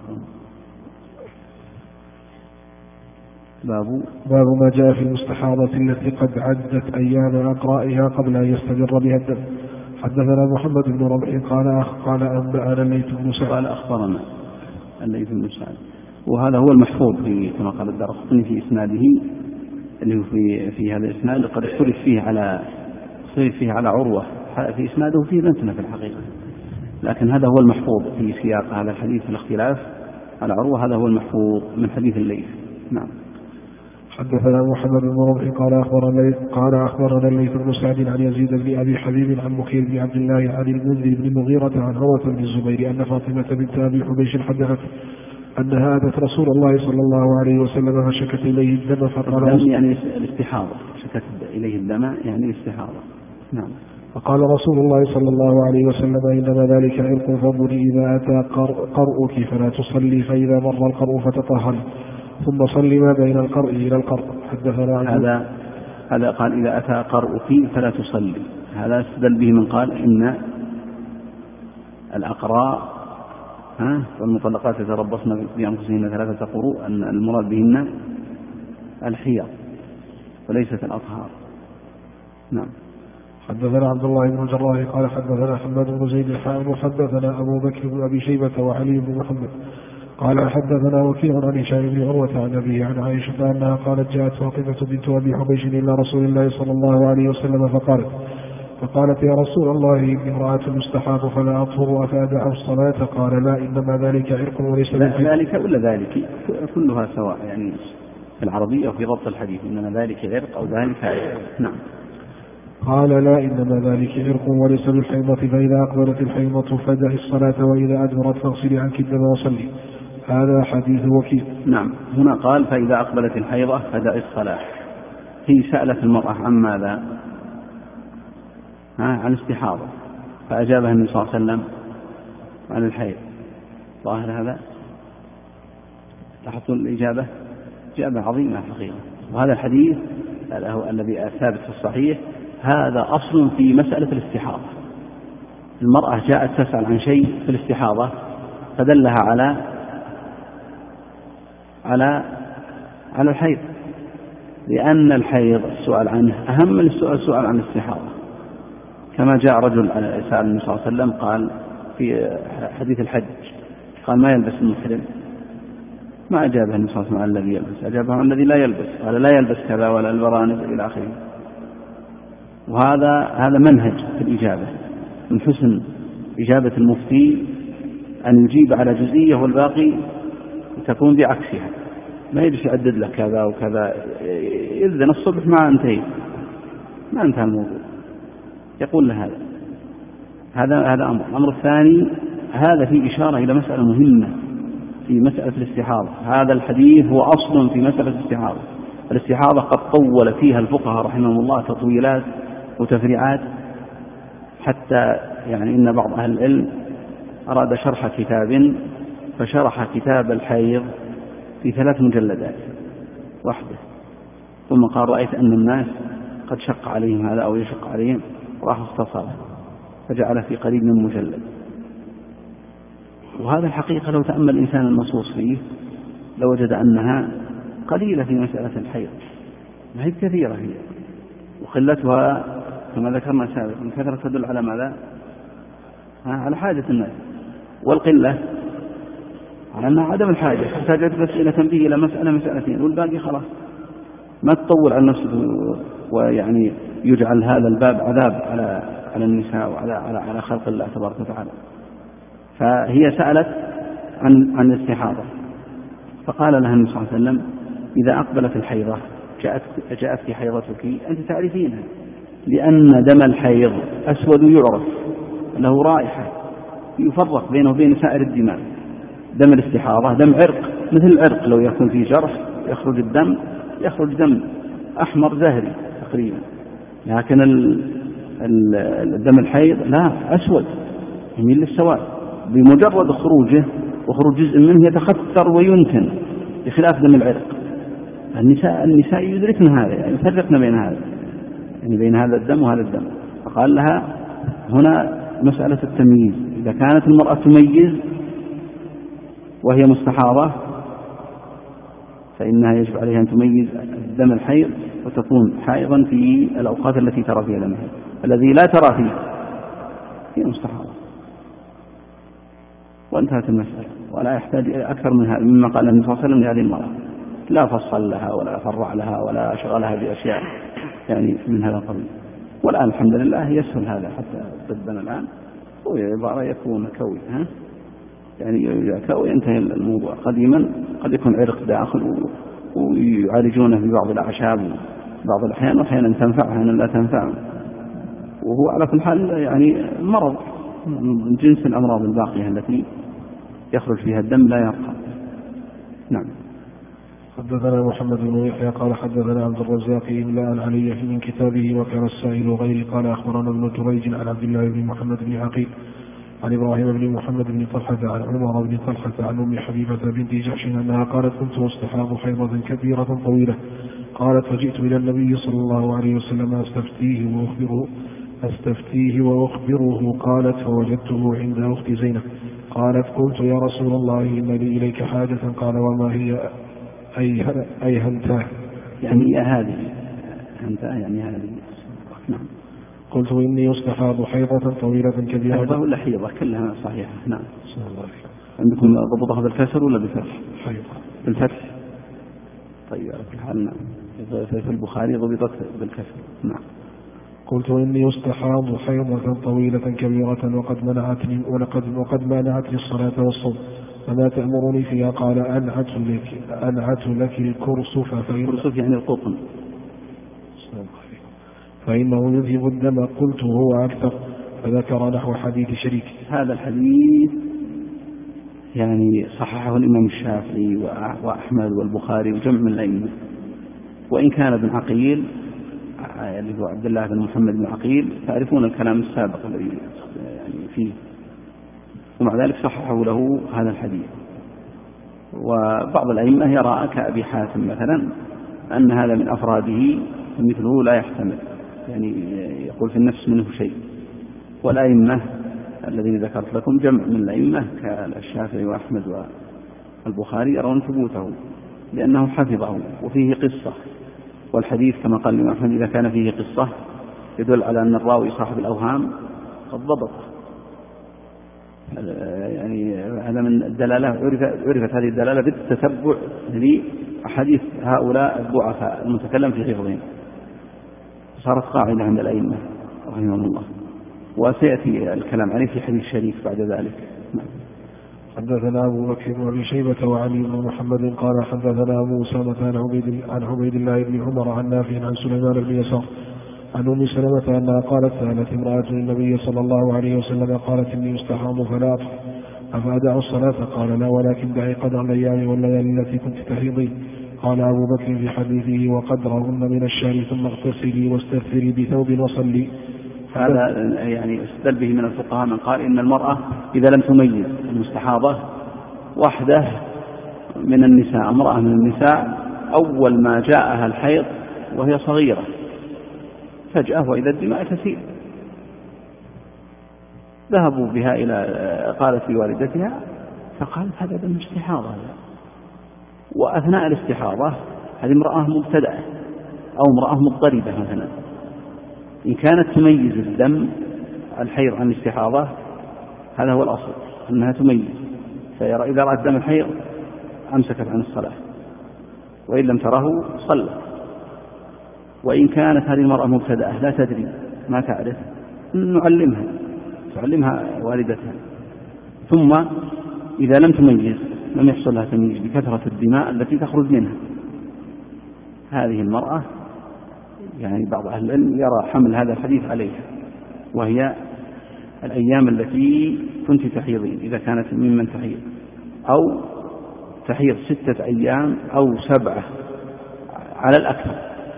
باب ما جاء في المستحاضة التي قد عدت أيام أقرائها قبل أن يستمر بها الدم. حدثنا محمد بن رمح قال أنبأنا الليث بن سعد قال أخبرنا الليث بن سعد، وهذا هو المحفوظ كما قال الدارقطني في إسناده، اللي هو في هذا الإسناد قد اختلف فيه على عروة، في إسناده فيه لنتنا في الحقيقة، لكن هذا هو المحفوظ في سياق هذا الحديث. الاختلاف على عروة هذا هو المحفوظ من حديث الليث. نعم. حدثنا محمد بن رمح قال أخبرنا الليث بن سعد عن يزيد بن أبي حبيب عن مخير بن عبد الله عن المنذر بن المغيرة عن عروة بن الزبير أن فاطمة بنت أبي حبيش حدثت أنها أتت رسول الله صلى الله عليه وسلم فشكت إليه الدم فقال يعني الاستحاضة، شكت إليه الدم يعني الاستحاضة. نعم. فقال رسول الله صلى الله عليه وسلم إنما ذلك عرق فانظري إذا أتى قرؤك فلا تصلي، فإذا مر القرء فتطهري، ثم صلي ما بين القرء إلى القرء. حدثنا هذا قال إذا أتى قرؤك فلا تصلي، هذا استدل به من قال إن الأقراء والمطلقات يتربصن بأنفسهن 3 قروء، أن المراد بهن الحيض وليست الأطهار. نعم. حدثنا عبد الله بن الجراح قال حدثنا حماد بن زيد وحدثنا أبو بكر بن أبي شيبة وعلي بن محمد قال حدثنا وكيع عن هشام بن عروة عن أبيه عن عائشة أنها قالت جاءت فاطمة بنت أبي حبيش إلى رسول الله صلى الله عليه وسلم فقالت يا رسول الله إني امرأة مستحاض فلا أطهر أفأدع الصلاة؟ قال لا، إنما ذلك عرق وليس ذلك ولا ذلك كلها سواء يعني في العربية وفي ضبط الحديث، إنما ذلك عرق أو ذلك عرق. نعم. قال لا، إنما ذلك عرق وليس بالحيضة، فإذا أقبلت الحيضة فدعي الصلاة وإذا أدبرت فاغسلي عنك الدم وصلي. هذا حديث وكيع. نعم. هنا قال فإذا أقبلت الحيضة فدعي الصلاة. هي سألت المرأة عن ماذا؟ عن استحاضة، فأجابها النبي صلى الله عليه وسلم عن الحيض. ظاهر هذا لاحظتوا الإجابة، إجابة عظيمة حقيقة. وهذا الحديث هذا هو الذي ثابت في الصحيح، هذا أصل في مسألة الاستحاضة. المرأة جاءت تسأل عن شيء في الاستحاضة فدلها على الحيض، لأن الحيض السؤال عنه أهم من السؤال عن الاستحاضة. كما جاء رجل سأل النبي صلى الله عليه وسلم قال في حديث الحج، قال ما يلبس المحرم، ما أجابه النبي صلى الله عليه وسلم عن الذي يلبس، أجابه عن الذي لا يلبس، قال لا يلبس كذا ولا البرانس إلى آخره. وهذا منهج في الإجابة، من حسن إجابة المفتي أن يجيب على جزئية والباقي تكون بعكسها، ما يجلس يعدد لك كذا وكذا، إذن الصبح ما انتهى الموضوع، يقول له هذا الأمر الثاني، هذا فيه إشارة إلى مسألة مهمة في مسألة الاستحاضة. هذا الحديث هو أصل في مسألة الاستحاضة. الاستحاضة قد طول فيها الفقهاء رحمهم الله تطويلات وتفريعات، حتى يعني إن بعض أهل العلم أراد شرح كتاب فشرح كتاب الحيض في 3 مجلدات وحده، ثم قال رأيت أن الناس قد شق عليهم هذا أو يشق عليهم، راح اختصره فجعله في قريب من مجلد. وهذا الحقيقة لو تأمل الإنسان النصوص فيه لوجد أنها قليلة في مسألة الحيض، ما هي كثيرة هي، وقلتها كما ذكرنا سابقا من كثرة تدل على ماذا؟ على حاجة الناس، والقلة على أنها عدم الحاجة، احتاجت بس إلى تنبيه إلى مسألتين والباقي خلاص، ما تطول على نفسه ويعني يجعل هذا الباب عذاب على النساء وعلى خلق الله تبارك وتعالى. فهي سألت عن الاستحاضة، فقال لها النبي صلى الله عليه وسلم: إذا أقبلت الحيضة جاءتك حيضتك أنت تعرفينها، لأن دم الحيض أسود يعرف، له رائحة يفرق بينه وبين سائر الدماء. دم الاستحاضة دم عرق، مثل العرق لو يكون فيه جرح يخرج الدم، يخرج دم أحمر زهري تقريبا، لكن الدم الحيض لا، أسود يميل للسواد، بمجرد خروجه وخروج جزء منه يتخثر وينتن، بخلاف دم العرق. النساء يدركن هذا، يعني يفرقن بين هذا، يعني بين هذا الدم وهذا الدم. فقال لها هنا مسألة التمييز، إذا كانت المرأة تميز وهي مستحاضة فإنها يجب عليها أن تميز دم الحيض وتكون حائضا في الأوقات التي ترى فيها دم الحيض. الذي لا ترى فيه هي مستحاضة، وانتهت المسألة، ولا يحتاج أكثر من هذا مما قال النبي صلى الله عليه وسلم لهذه المرأة، لا فصل لها ولا فرع لها ولا شغلها بأشياء يعني من هذا القبيل. والآن الحمد لله يسهل هذا حتى طبنا الآن، وعبارة يكون كوي يعني كوي ينتهي الموضوع. قديما قد يكون عرق داخل ويعالجونه ببعض الأعشاب بعض الأحيان، وأحيانا تنفع وأحيانا لا تنفع، وهو على كل حال يعني مرض من جنس الأمراض الباقية التي يخرج فيها الدم لا يبقى. نعم. حدثنا محمد بن يحيى قال حدثنا عبد الرزاق إملاء علي من كتابه وكان السائل غيري قال أخبرنا ابن جريج عن عبد الله بن محمد بن عقيل عن إبراهيم بن محمد بن طلحة عن عمر بن طلحة عن أم حبيبة بنت جحش أنها قالت: كنت أستحاض حيضة كبيرة طويلة، قالت: فجئت إلى النبي صلى الله عليه وسلم أستفتيه وأخبره، قالت: فوجدته عند أخت زينب، قالت: قلت: يا رسول الله إن لي إليك حاجة، قال: وما هي؟ أي هنتاه، يعني هذه هنتاه يعني هذه. نعم. قلت: إني أستحاض حيضة طويلة كبيرة. حيضة ولا حيضة كلها صحيحة. نعم. عندكم ضبطها بالكسر ولا بالفتح؟ حيضة بالفتح. طيب على كل حال. نعم. في البخاري ضبطت بالكسر. نعم. قلت: إني أستحاض حيضة طويلة كبيرة وقد منعتني الصلاة والصوم، فما تأمرني فيها؟ قال: أنعت لك الكرسف. الكرسف يعني القطن، فإنه يذهب الدم. قلت: هو أكثر، فذكر نحو حديث شريك. هذا الحديث يعني صححه الإمام الشافعي وأحمد والبخاري وجمع من الأئمة، وإن كان ابن عقيل اللي هو عبد الله بن محمد بن عقيل تعرفون الكلام السابق الذي يعني فيه، ومع ذلك صححه له هذا الحديث. وبعض الأئمة يرى كأبي حاتم مثلا أن هذا من أفراده مثله لا يحتمل، يعني يقول في النفس منه شيء. والأئمة الذين ذكرت لكم جمع من الأئمة كالشافعي وأحمد والبخاري يرون ثبوته لأنه حفظه وفيه قصة، والحديث كما قال الإمام أحمد إذا كان فيه قصة يدل على أن الراوي صاحب الأوهام قد ضبط. يعني هذا من الدلالة، عرفت هذه الدلالة بالتتبع لأحاديث هؤلاء الضعفاء المتكلم في حفظهم، صارت قاعدة عند الأئمة رحمهم الله، وسيأتي الكلام عليه في حديث شريف بعد ذلك. حدثنا أبو بكر بن أبي شيبة وعلي بن محمد قال حدثنا أبو أسامة عن عبيد الله بن عمر عن نافع عن سليمان بن يسار عن أم سلمة أنها قالت: سألت امرأة النبي صلى الله عليه وسلم قالت: إني أستحاض فلا أطهر، أفأدع الصلاة؟ قال: لا، ولكن دعي قدر الأيام والليالي التي كنت تحيضين. قال أبو بكر في حديثه: وقدرهن من الشهر، ثم اغتسلي واستغفري بثوب وصلي. هذا يعني استدل به من الفقهاء من قال إن المرأة إذا لم تميز المستحاضة واحدة من النساء، امرأة من النساء، أول ما جاءها الحيض وهي صغيرة فجأة وإذا الدماء تسيل، ذهبوا بها إلى قالت لوالدتها فقالت: هذا دم استحاضة. وأثناء الاستحاضة هذه امرأة مبتدأة أو امرأة مضطربة مثلا، إن كانت تميز الدم الحيض عن الاستحاضة هذا هو الأصل أنها تميز، فإذا رأت دم الحيض أمسكت عن الصلاة، وإن لم تره صلت. وإن كانت هذه المرأة مبتدأة لا تدري ما تعرف تعلمها والدتها، ثم إذا لم تميز لم يحصل لها تمييز بكثرة الدماء التي تخرج منها، هذه المرأة يعني بعض أهل العلم يرى حمل هذا الحديث عليها، وهي الأيام التي كنت تحيضين إذا كانت ممن تحيض، أو تحيض 6 أيام أو 7 على الأكثر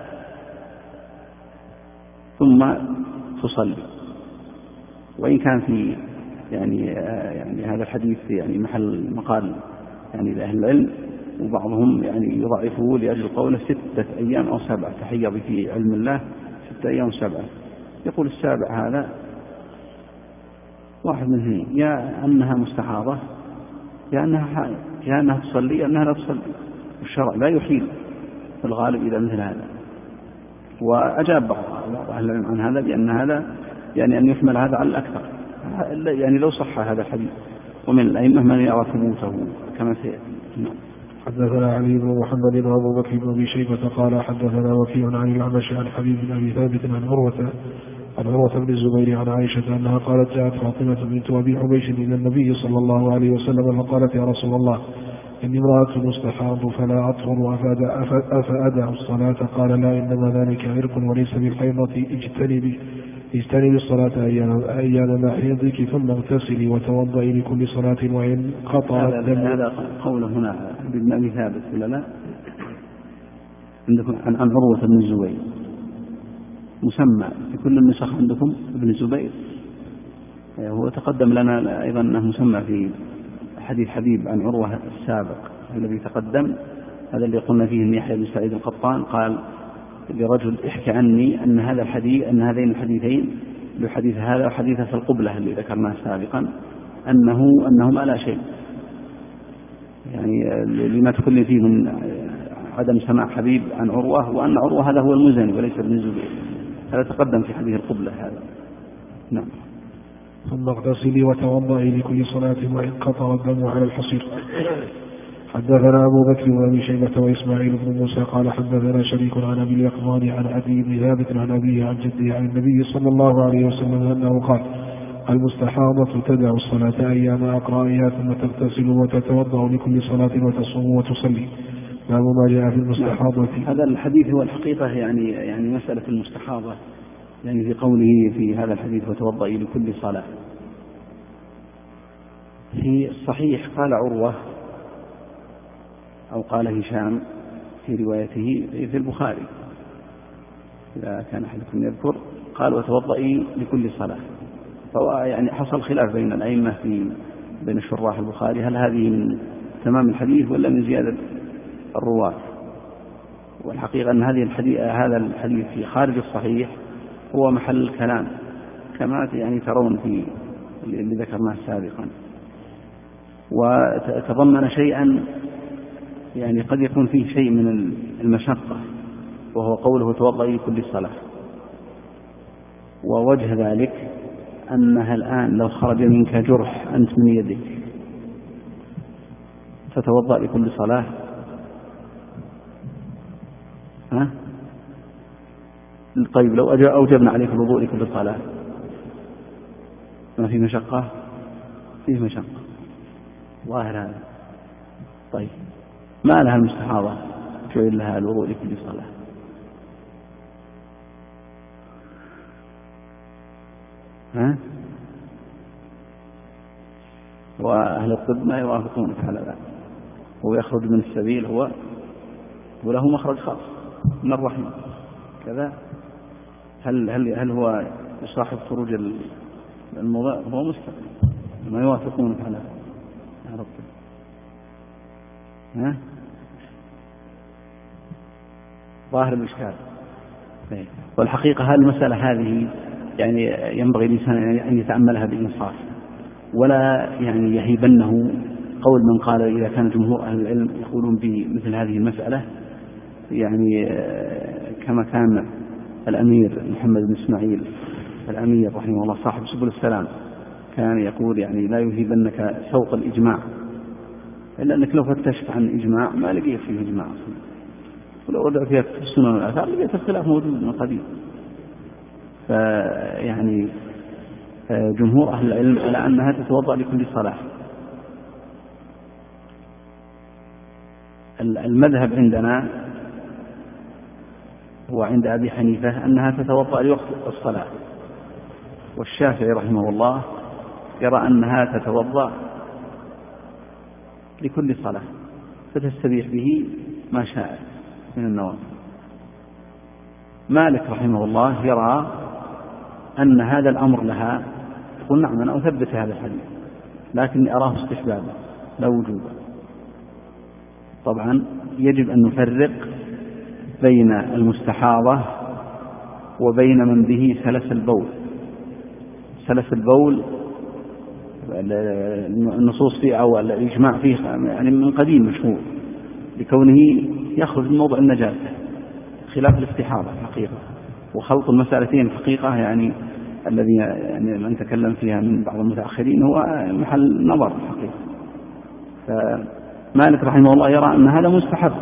ثم تصلي. وإن كان في يعني هذا الحديث يعني محل مقال يعني لأهل العلم، وبعضهم يعني يضعفه لأجل قوله 6 أيام أو 7 تحيض في علم الله 6 أيام و7. يقول السابع هذا واحد من اثنين، يا أنها مستحاضة يا أنها حائض، يا أنها تصلي يا أنها لا تصلي، والشرع لا يحيل في الغالب إلى مثل هذا. وأجاب بعض أهل العلم عن هذا بأن هذا يعني أن يحمل هذا على الأكثر، يعني لو صح هذا الحديث، ومن الأئمة من يرى ثبوته كما سيأتي. حدثنا علي بن محمد وابو بكر بن ابي شيبه قال حدثنا وكيع عن الاعمش عن حبيب بن ابي ثابت عن عروه بن الزبير عن عائشه انها قالت جاءت فاطمه بنت ابي حبيش الى النبي صلى الله عليه وسلم فقالت يا رسول الله اني امراه مستحاض فلا اطهر افادع الصلاه؟ قال لا، انما ذلك عرق وليس بالحيضه، اجتنبي الصلاة أيام محيضك ثم اغتسلي وتوضئي لكل صلاة وإن قطع الدم. هذا قوله هنا ابن أبي ثابت ولا لا؟ عندكم عن عروة بن الزبير مسمى في كل النسخ عندكم ابن الزبير، هو تقدم لنا أيضا أنه مسمى في حديث حبيب عن عروة السابق الذي تقدم، هذا اللي قلنا فيه أن يحيى بن سعيد القطان قال لرجل احكي عني أن هذا الحديث أن هذين الحديثين بحديث هذا وحديث في القبلة اللي ذكرناه سابقا أنهما لا شيء، يعني لما تكل فيه من عدم سماع حبيب عن عروة، وأن عروة هذا هو المزني وليس ابن الزبير، هذا تقدم في حديث القبلة هذا. نعم. ثم اغتسلي وتوضئي لكل صلاة وإن قطع الدم على الحصير. حدثنا أبو بكر وأبي شيبة وإسماعيل بن موسى قال حدثنا شريك عن أبي اليقظان عن عدي بن ثابت عن أبيه عن جده عن النبي صلى الله عليه وسلم أنه قال المستحاضة تدع الصلاة أيام أقرائها ثم تغتسل وتتوضأ لكل صلاة وتصوم وتصلي. باب ما جاء في المستحاضة. هذا الحديث هو الحقيقة يعني مسألة المستحاضة، يعني في قوله في هذا الحديث وتوضئي لكل صلاة. في الصحيح قال عروة أو قال هشام في روايته في البخاري إذا كان أحدكم يذكر قال وتوضئي لكل صلاة، فهو يعني حصل خلاف بين الأئمة بين شراح البخاري هل هذه من تمام الحديث ولا من زيادة الرواة، والحقيقة أن هذا الحديث في خارج الصحيح هو محل الكلام كما يعني ترون في اللي ذكرناه سابقا، وتضمن شيئا يعني قد يكون فيه شيء من المشقة، وهو قوله توضئي لكل صلاة. ووجه ذلك أنها الآن لو خرج منك جرح أنت من يدك تتوضأ لكل صلاة؟ طيب لو أوجبنا عليك الوضوء لكل صلاة ما في مشقة؟ فيه مشقة ظاهر هذا. طيب ما لها المستحاضة جعل لها الوضوء لكل صلاة؟ وأهل الطب ما يوافقونك على ذلك، هو يخرج من السبيل هو وله مخرج خاص من الرحم كذا. هل هو يصاحب خروج الموضوع؟ هو مستقيم ما يوافقونك على أهل الطب. ظاهر الإشكال. والحقيقة هذه المسألة هذه يعني ينبغي الإنسان أن يتأملها بإنصاف، ولا يعني يهيبنه قول من قال إذا كان جمهور أهل العلم يقولون بمثل هذه المسألة، يعني كما كان الأمير محمد بن إسماعيل الأمير رحمه الله صاحب سبل السلام كان يقول يعني لا يهيبنك سوق الإجماع، إلا أنك لو فتشت عن إجماع ما لقيت فيه إجماع أصلا، ولو رجعت فيها في السنن والآثار لقيت الخلاف موجود من قديم. فيعني جمهور أهل العلم على أنها تتوضأ لكل صلاة، المذهب عندنا وعند أبي حنيفة أنها تتوضأ لوقت الصلاة، والشافعي رحمه الله يرى أنها تتوضأ لكل صلاة فتستبيح به ما شاء من النوافل. مالك رحمه الله يرى أن هذا الأمر لها، يقول نعم أنا أثبت هذا الحديث لكني أراه استحبابا لا وجوبا. طبعا يجب أن نفرق بين المستحاضة وبين من به سلس البول. سلس البول النصوص فيه أو الإجماع فيه يعني من قديم مشهور لكونه يخرج من موضع النجاسة، خلاف الاستحاضة حقيقة. وخلط المسألتين حقيقة يعني الذي يعني من تكلم فيها من بعض المتأخرين هو محل نظر حقيقة. فمالك رحمه الله يرى أن هذا مستحب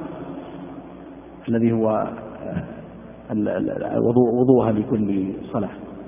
الذي هو وضوءها لكل صلاة.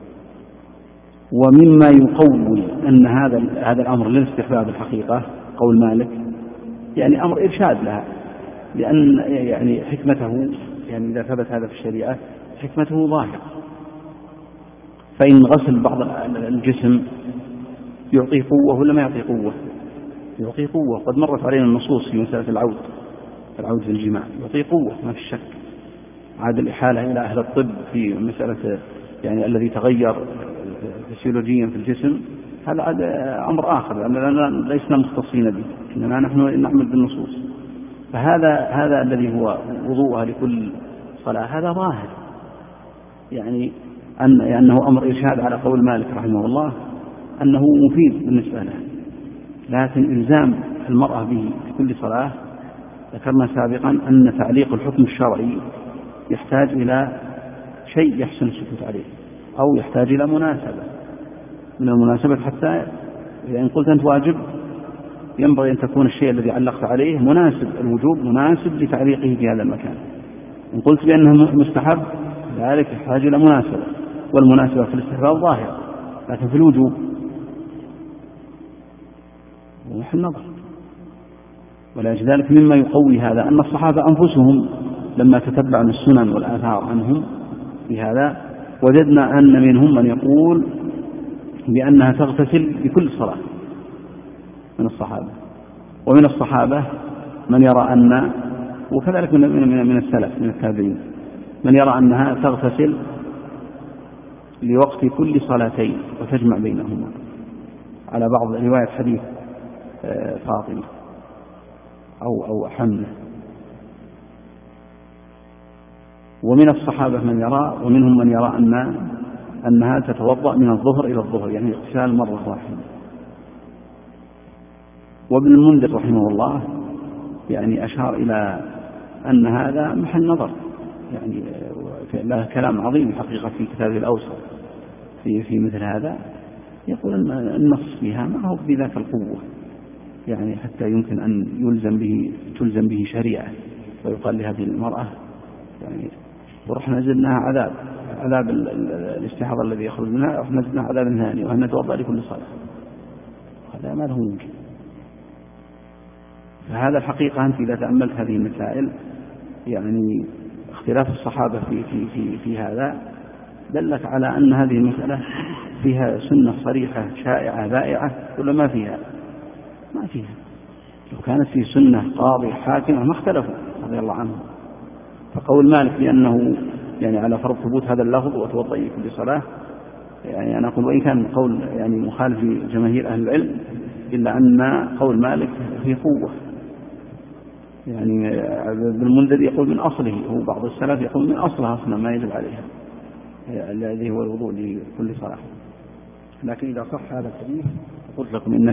ومما يقوي أن هذا الأمر للاستحباب الحقيقة قول مالك يعني أمر إرشاد لها، لأن يعني حكمته يعني إذا ثبت هذا في الشريعة حكمته ظاهرة. فإن غسل بعض الجسم يعطيه قوة ولا ما يعطيه قوة؟ يعطيه قوة. قد مرت علينا النصوص في مسألة العود في الجماع يعطيه قوة ما في شك. عاد الإحالة إلى أهل الطب في مسألة يعني الذي تغير فسيولوجيا في الجسم هذا أمر آخر لأننا لسنا مختصين به، إنما نحن نعمل بالنصوص. فهذا الذي هو وضوءها لكل صلاة هذا ظاهر يعني أنه أمر إرشاد على قول مالك رحمه الله أنه مفيد بالنسبة له. لكن إلزام المرأة به في كل صلاة ذكرنا سابقا أن تعليق الحكم الشرعي يحتاج إلى شيء يحسن السكوت عليه أو يحتاج إلى مناسبة من المناسبة، حتى يعني قلت أنت واجب ينبغي أن تكون الشيء الذي علقت عليه مناسب، الوجوب مناسب لتعليقه في هذا المكان. إن قلت بأنه مستحب ذلك يحتاج إلى مناسبة، والمناسبة في الاستحباب ظاهرة، لكن في الوجوب وحل نظر. ولذلك مما يقوي هذا أن الصحابة أنفسهم لما تتبعوا السنن والآثار عنهم في هذا وجدنا أن منهم من يقول بأنها تغتسل بكل صلاة من الصحابة، ومن الصحابة من يرى أن، وكذلك من السلف من التابعين من يرى أنها تغتسل لوقت كل صلاتين وتجمع بينهما على بعض رواية حديث فاطمة أو حملة. ومن الصحابة من يرى، ومنهم من يرى أنها تتوضأ من الظهر إلى الظهر يعني اغتسال مرة واحدة. وابن المنذر رحمه الله يعني أشار إلى أن هذا محل نظر، يعني له كلام عظيم حقيقة في كتابه الأوسط في مثل هذا. يقول النص فيها ما هو بذاك القوة يعني حتى يمكن أن تلزم به شريعة ويقال لهذه المرأة يعني ورحنا زدناها عذاب الاستحاضة الذي يخرج منها، ورحنا زدناها عذاب ثاني وأن نتوضأ لكل صلاة. هذا ما له يمكن. فهذا الحقيقة أنت إذا تأملت هذه المسائل يعني اختلاف الصحابة في هذا دلك على أن هذه المسألة فيها سنة صريحة شائعة بائعة ولا ما فيها؟ ما فيها. لو كانت في سنة قاضي حاكمة ما اختلفوا رضي الله عنهم. فقول مالك بأنه يعني على فرض ثبوت هذا اللفظ وتوضئي كل صلاة يعني أنا أقول وإن كان قول يعني مخالف لجماهير أهل العلم إلا أن قول مالك فيه قوة. يعني بالمنذر يقول من أصله، وبعض السلف يقول من أصلها أصلا ما يجب عليها الذي هو الوضوء لكل صلاة. لكن إذا صح هذا الحديث قلت لكم إن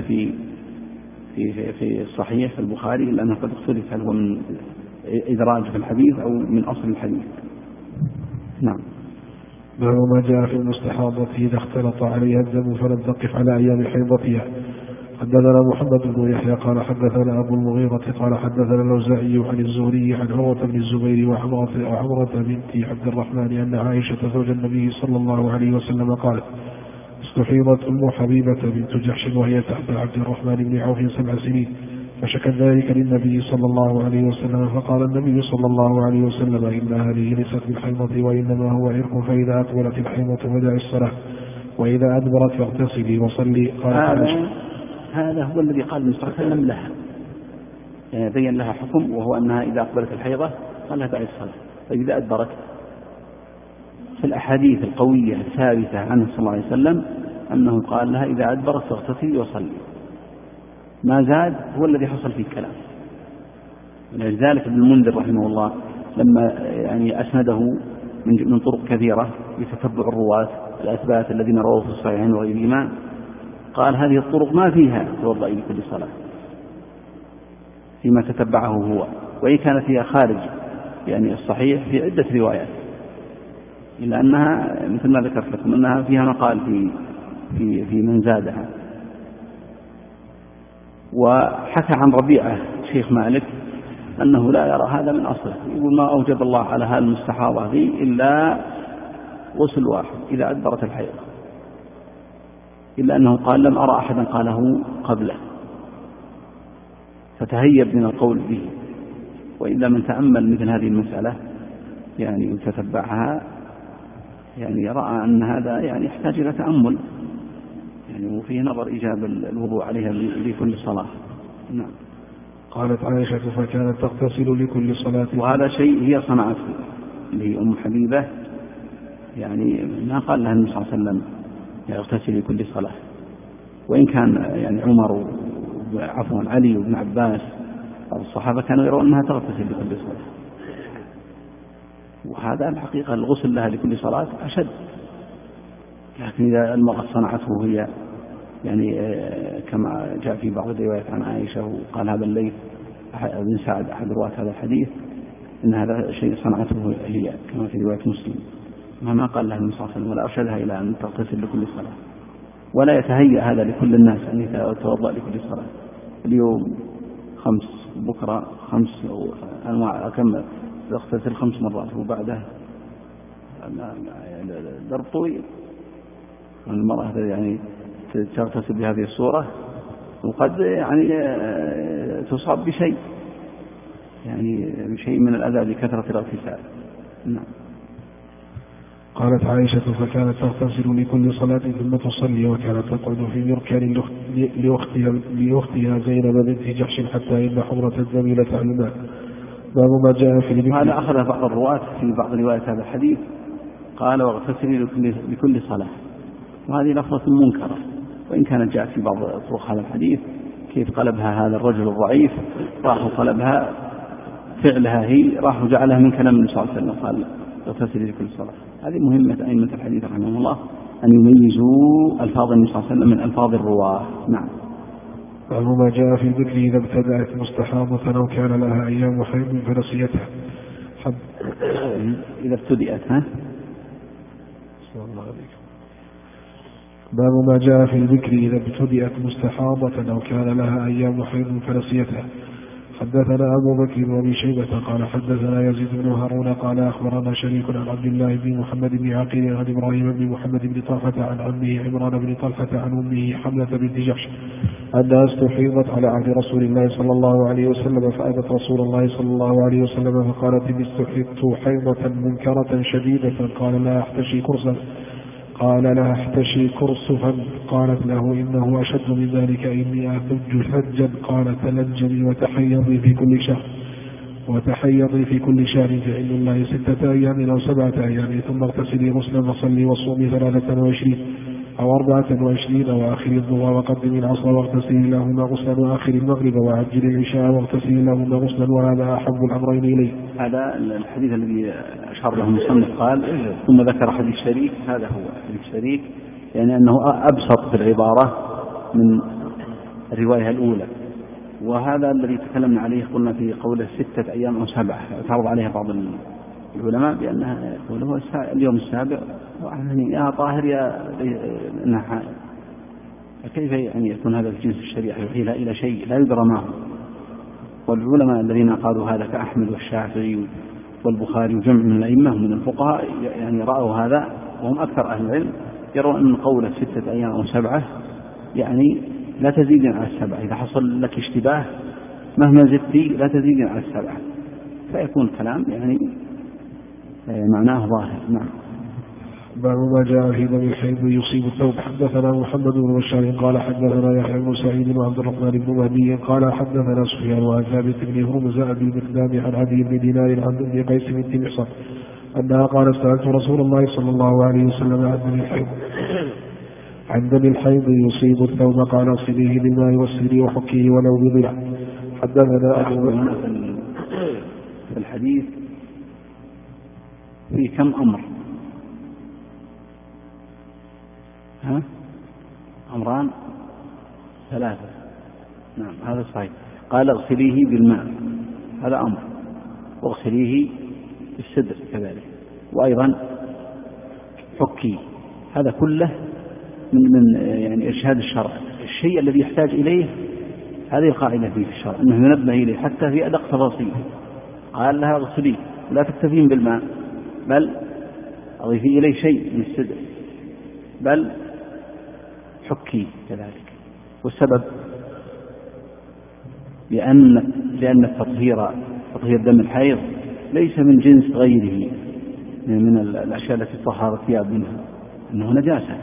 في الصحيح في البخاري لأنه قد اختلف هل هو من إدراج في الحديث أو من أصل الحديث. نعم. باب ما جاء في المستحاضة إذا اختلط عليها الدم فلم تقف على أيام حيضتها. حدثنا محمد بن يحيى قال حدثنا أبو المغيرة قال حدثنا الأوزاعي عن الزهري عن عروة بن الزبير وعمرة بنت عبد الرحمن أن عائشة زوج النبي صلى الله عليه وسلم قالت استحيضت أم حبيبة بنت جحش وهي تحت عبد الرحمن بن عوف 7 سنين فشكى ذلك للنبي صلى الله عليه وسلم، فقال النبي صلى الله عليه وسلم: إن هذه ليست بالحيضة، وإنما هو عرق، فإذا أقبلت الحيضة فدعي الصلاة، وإذا أدبرت فاغتسلي وصلي. هذا هو الذي قال النبي صلى الله عليه وسلم لها، يعني بين لها حكم، وهو أنها إذا أقبلت الحيضة قال لها دعي الصلاة، فإذا أدبرت. في الأحاديث القوية الثابتة عنه صلى الله عليه وسلم أنه قال لها إذا أدبرت فاغتسلي وصلي. ما زاد هو الذي حصل فيه الكلام. ولذلك ابن المنذر رحمه الله لما يعني أسنده من طرق كثيرة يتتبع الرواة الأثبات الذين رووا في الصحيحين وغيرهما، قال هذه الطرق ما فيها توضأ لكل صلاة فيما تتبعه هو، وإن كانت هي خارج يعني الصحيح في عدة روايات، إلا أنها مثل ما ذكرت لكم أنها فيها مقال في من زادها. وحكى عن ربيعة شيخ مالك أنه لا يرى هذا من أصله، يقول ما أوجب الله على هذا المستحاضة فيه إلا غسل واحد إذا أدبرت الحيض، إلا أنه قال لم أرى أحدا قاله قبله، فتهيب من القول به. وإلا من تأمل مثل هذه المسألة يعني وتتبعها يعني رأى أن هذا يعني يحتاج إلى تأمل يعني، وفيه نظر إيجاب الوضوء عليها لكل صلاة. نعم. قالت عائشة: فكانت تغتسل لكل صلاة. وهذا شيء هي صنعته لأم حبيبة، يعني ما قال لها النبي صلى الله عليه وسلم يغتسل لكل صلاة، وإن كان يعني عمر عفوا علي وابن عباس بعض الصحابة كانوا يرون أنها تغتسل لكل صلاة، وهذا الحقيقة الغسل لها لكل صلاة أشد. لكن إذا المرأة صنعته هي يعني كما جاء في بعض الروايات عن عائشة، وقال هذا الليث بن سعد أحد رواة هذا الحديث إن هذا شيء صنعته هي كما في رواية مسلم، ما قال لها النبي صلى الله عليه وسلم ولا أرشدها إلى أن تغتسل لكل صلاة، ولا يتهيأ هذا لكل الناس أن يتوضأ لكل صلاة. اليوم 5 بكرة 5 أنواع كم تغتسل 5 مرات، وبعدها درب طويل. المرأة يعني تغتسل بهذه الصورة وقد يعني تصاب بشيء يعني بشيء من الأذى لكثرة الاغتسال. نعم. قالت عائشة: فكانت تغتسل لكل صلاة ثم تصلي، وكانت تقعد في مركان لأختها زينب بنت جحش حتى إن حضرة الزميلة على الماء. باب ما جاء في البكر. هذا أخذ بعض الرواة في بعض روايات هذا الحديث، قال واغتسلي لكل صلاة، وهذه لفظة منكرة، وإن كانت جاءت في بعض طرق هذا الحديث كيف قلبها هذا الرجل الضعيف، راح قلبها فعلها هي راح جعلها من كلام النبي صلى الله عليه وسلم قال اغتسلي لكل صلاة. هذه مهمة أئمة الحديث رحمهم الله أن يميزوا ألفاظ النبي صلى الله عليه وسلم من ألفاظ الرواة. نعم. باب ما جاء في البكر إذا ابتدأت مستحاضة أو كان لها أيام حيض فنسيتها. إذا ابتدأت باب ما جاء في البكر إذا ابتدأت مستحاضة أو كان لها أيام حيض فنسيتها. حدثنا أبو بكر وأبي شيبة قال حدثنا يزيد بن هارون قال أخبرنا شريك عن عبد الله بن محمد بن عقيل عن إبراهيم بن محمد بن طلحة عن عمه عمران بن طلحة عن أمه حملة بنت جحش أنها استحيضت على عهد رسول الله صلى الله عليه وسلم، فأتت رسول الله صلى الله عليه وسلم فقالت إني استحيضت حيضة منكرة شديدة. قال لا احتشي كرسفا. قالت له إنه أشد من ذلك، إني أثج ثجا. قال تلجني وتحيضي في كل شهر فعل الله 6 أيام أو 7 أيام، ثم اغتسلي غسلا فصلي وصومي 23 أو 24 أو آخر الظهر وقدمي العصر واغتسلي لهما غسلا وآخر المغرب وعجل العشاء واغتسلي لهما غسلا، وهذا أحب الأمرين إلي. هذا الحديث الذي أشار له المصنف قال ثم ذكر حديث شريك. هذا هو حديث شريك، يعني أنه أبسط في العبارة من الرواية الأولى، وهذا الذي تكلمنا عليه قلنا في قوله 6 أيام أو 7. اعترض عليها بعض العلماء بأنها يقول اليوم السابع يا طاهر يا إنها حائض، كيف يعني يكون هذا في جنس الشريعة يحيل إلى شيء لا يدرى ما هو. والعلماء الذين قالوا هذا كأحمد والشافعي والبخاري وجمع من الأئمة من الفقهاء يعني رأوا هذا، وهم أكثر أهل العلم يرون أن قوله 6 أيام أو 7 يعني لا تزيد على 7. إذا حصل لك اشتباه مهما زدتي لا تزيدين على 7، فيكون الكلام يعني معناه ظاهر. نعم. باب ما جاء في دم الحيض يصيب الثوب. حدثنا محمد بن بشار قال حدثنا يحيى بن سعيد وعبد الرحمن بن مهدي قال حدثنا سفيان عن ثابت بن هرمز أبي المقدام عن عدي بن دينار عن ام قيس بنت محصن أنها قالت سألت رسول الله صلى الله عليه وسلم عن دم الحيض يصيب الثوب قال اغسليه بالماء والسدر وحكيه ولو بضلع. حدثنا في الحديث في كم أمر؟ أمران 3. نعم هذا صحيح. قال اغسليه بالماء، هذا أمر، واغسليه بالسدر كذلك، وأيضا حكي. هذا كله من يعني إرشاد الشرع. الشيء الذي يحتاج إليه هذه القاعدة في الشرع أنه ينبه إليه حتى في أدق تفاصيل. قال لها اغسليه، لا تكتفين بالماء، بل أضيفي إليه شيء من السدر، بل حكي كذلك. والسبب لأن تطهير دم الحيض ليس من جنس غيره من الأشياء التي طهر الثياب منها، أنه نجاسة،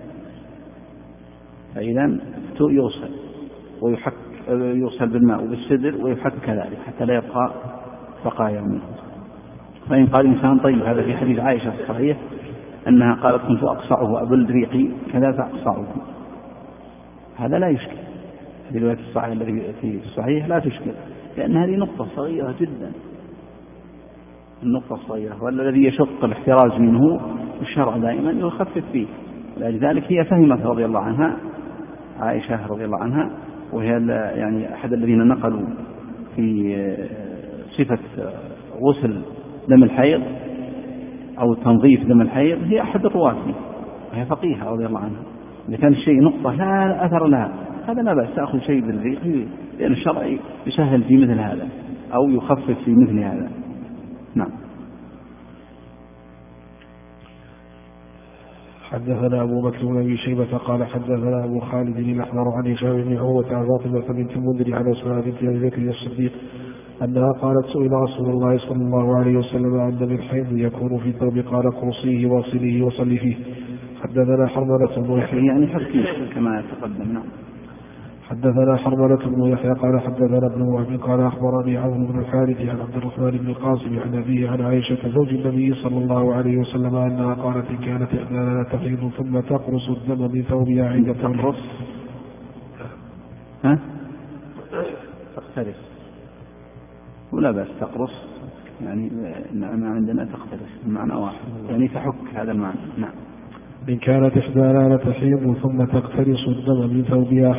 فإذا يغسل ويحك، يغسل بالماء وبالسدر ويحك كذلك حتى لا يبقى بقايا منه. فإن قال إنسان طيب، هذا في حديث عائشة الصحيح أنها قالت كنت أقصعه أبل ريقي كذا فأقصعه، هذا لا يشكل. في الرواية الصحيحة التي في الصحيح لا تشكل، لأن هذه نقطة صغيرة جدا، النقطة الصغيرة، والذي يشق الاحتراز منه الشرع دائما يخفف فيه. ولذلك هي فهمت رضي الله عنها، عائشة رضي الله عنها، وهي يعني أحد الذين نقلوا في صفة غسل دم الحيض أو تنظيف دم الحيض، هي أحد الرواة، وهي فقيهة رضي الله عنها. إذا كان الشيء نقطة لا أثر لها، هذا لا بأس، تأخذ شيء بالريق، لأن الشرع يسهل في مثل هذا أو يخفف في مثل هذا. نعم. حدثنا أبو بكر بن أبي شيبة قال حدثنا أبو خالد الأحمر عن هشام بن عروة عن فاطمة بنت المنذر عن أسماء بنت أبي بكر الصديق أنها قالت سئل رسول الله صلى الله عليه وسلم عن دم الحيض يكون في الثوب قال قرصيه واصليه وصلي فيه. حدثنا حرملة بن يحيى يعني حكي كما تقدم. نعم. حدثنا حرملة بن يحيى قال حدثنا ابن وهب قال أخبرني عمرو بن الحارث عن عبد الرحمن بن القاسم عن أبيه عن عائشة زوج النبي صلى الله عليه وسلم أنها قالت إن كانت إحدانا تحيض ثم تقرص الدم من ثوبها عند تقرص تقترص، ولا بأس تقرص، يعني ما عندنا تقترص المعنى واحد، يعني تحك، هذا المعنى. نعم. إن كانت إحدانا تحيض ثم تقترص الدم من ثوبها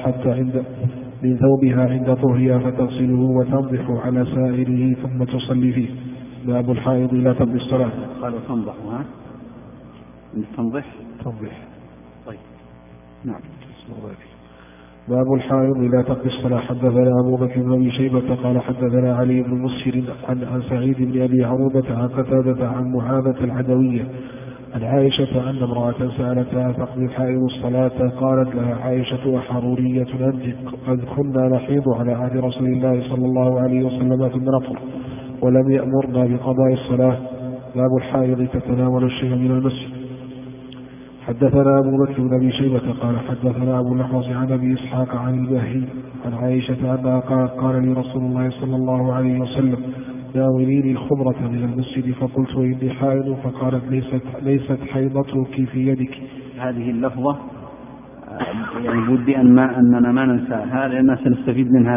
عند طهرها فتغسله وتنضح على سائره ثم تصلي فيه. باب الحائض لا تقضي الصلاة. قالوا تنضح، تنضح. طيب. نعم. باب الحائض لا تقضي الصلاة. حدثنا أبو بكر بن أبي شيبة قال حدثنا علي بن مسهر عن سعيد بن أبي عروبة عن قتادة عن معاذة العدوية عن عائشة أن امرأة سألتها تقضي الحائض الصلاة قالت لها عائشة أحرورية أنت؟ قد كنا نحيض على عهد رسول الله صلى الله عليه وسلم ثم نطهر ولم يأمرنا بقضاء الصلاة. باب الحائض تتناول الشيء من المسجد. حدثنا أبو بكر بن أبي شيبة قال حدثنا أبو الأحوص عن أبي إسحاق عن الباهي عن عائشة أنها قال لي رسول الله صلى الله عليه وسلم ناوليني الخمرة من المسجد فقلت إني حائض فقالت ليست حيضتك في يدك. هذه اللفظة يعني بدي أننا ما ننساها، لأننا سنستفيد منها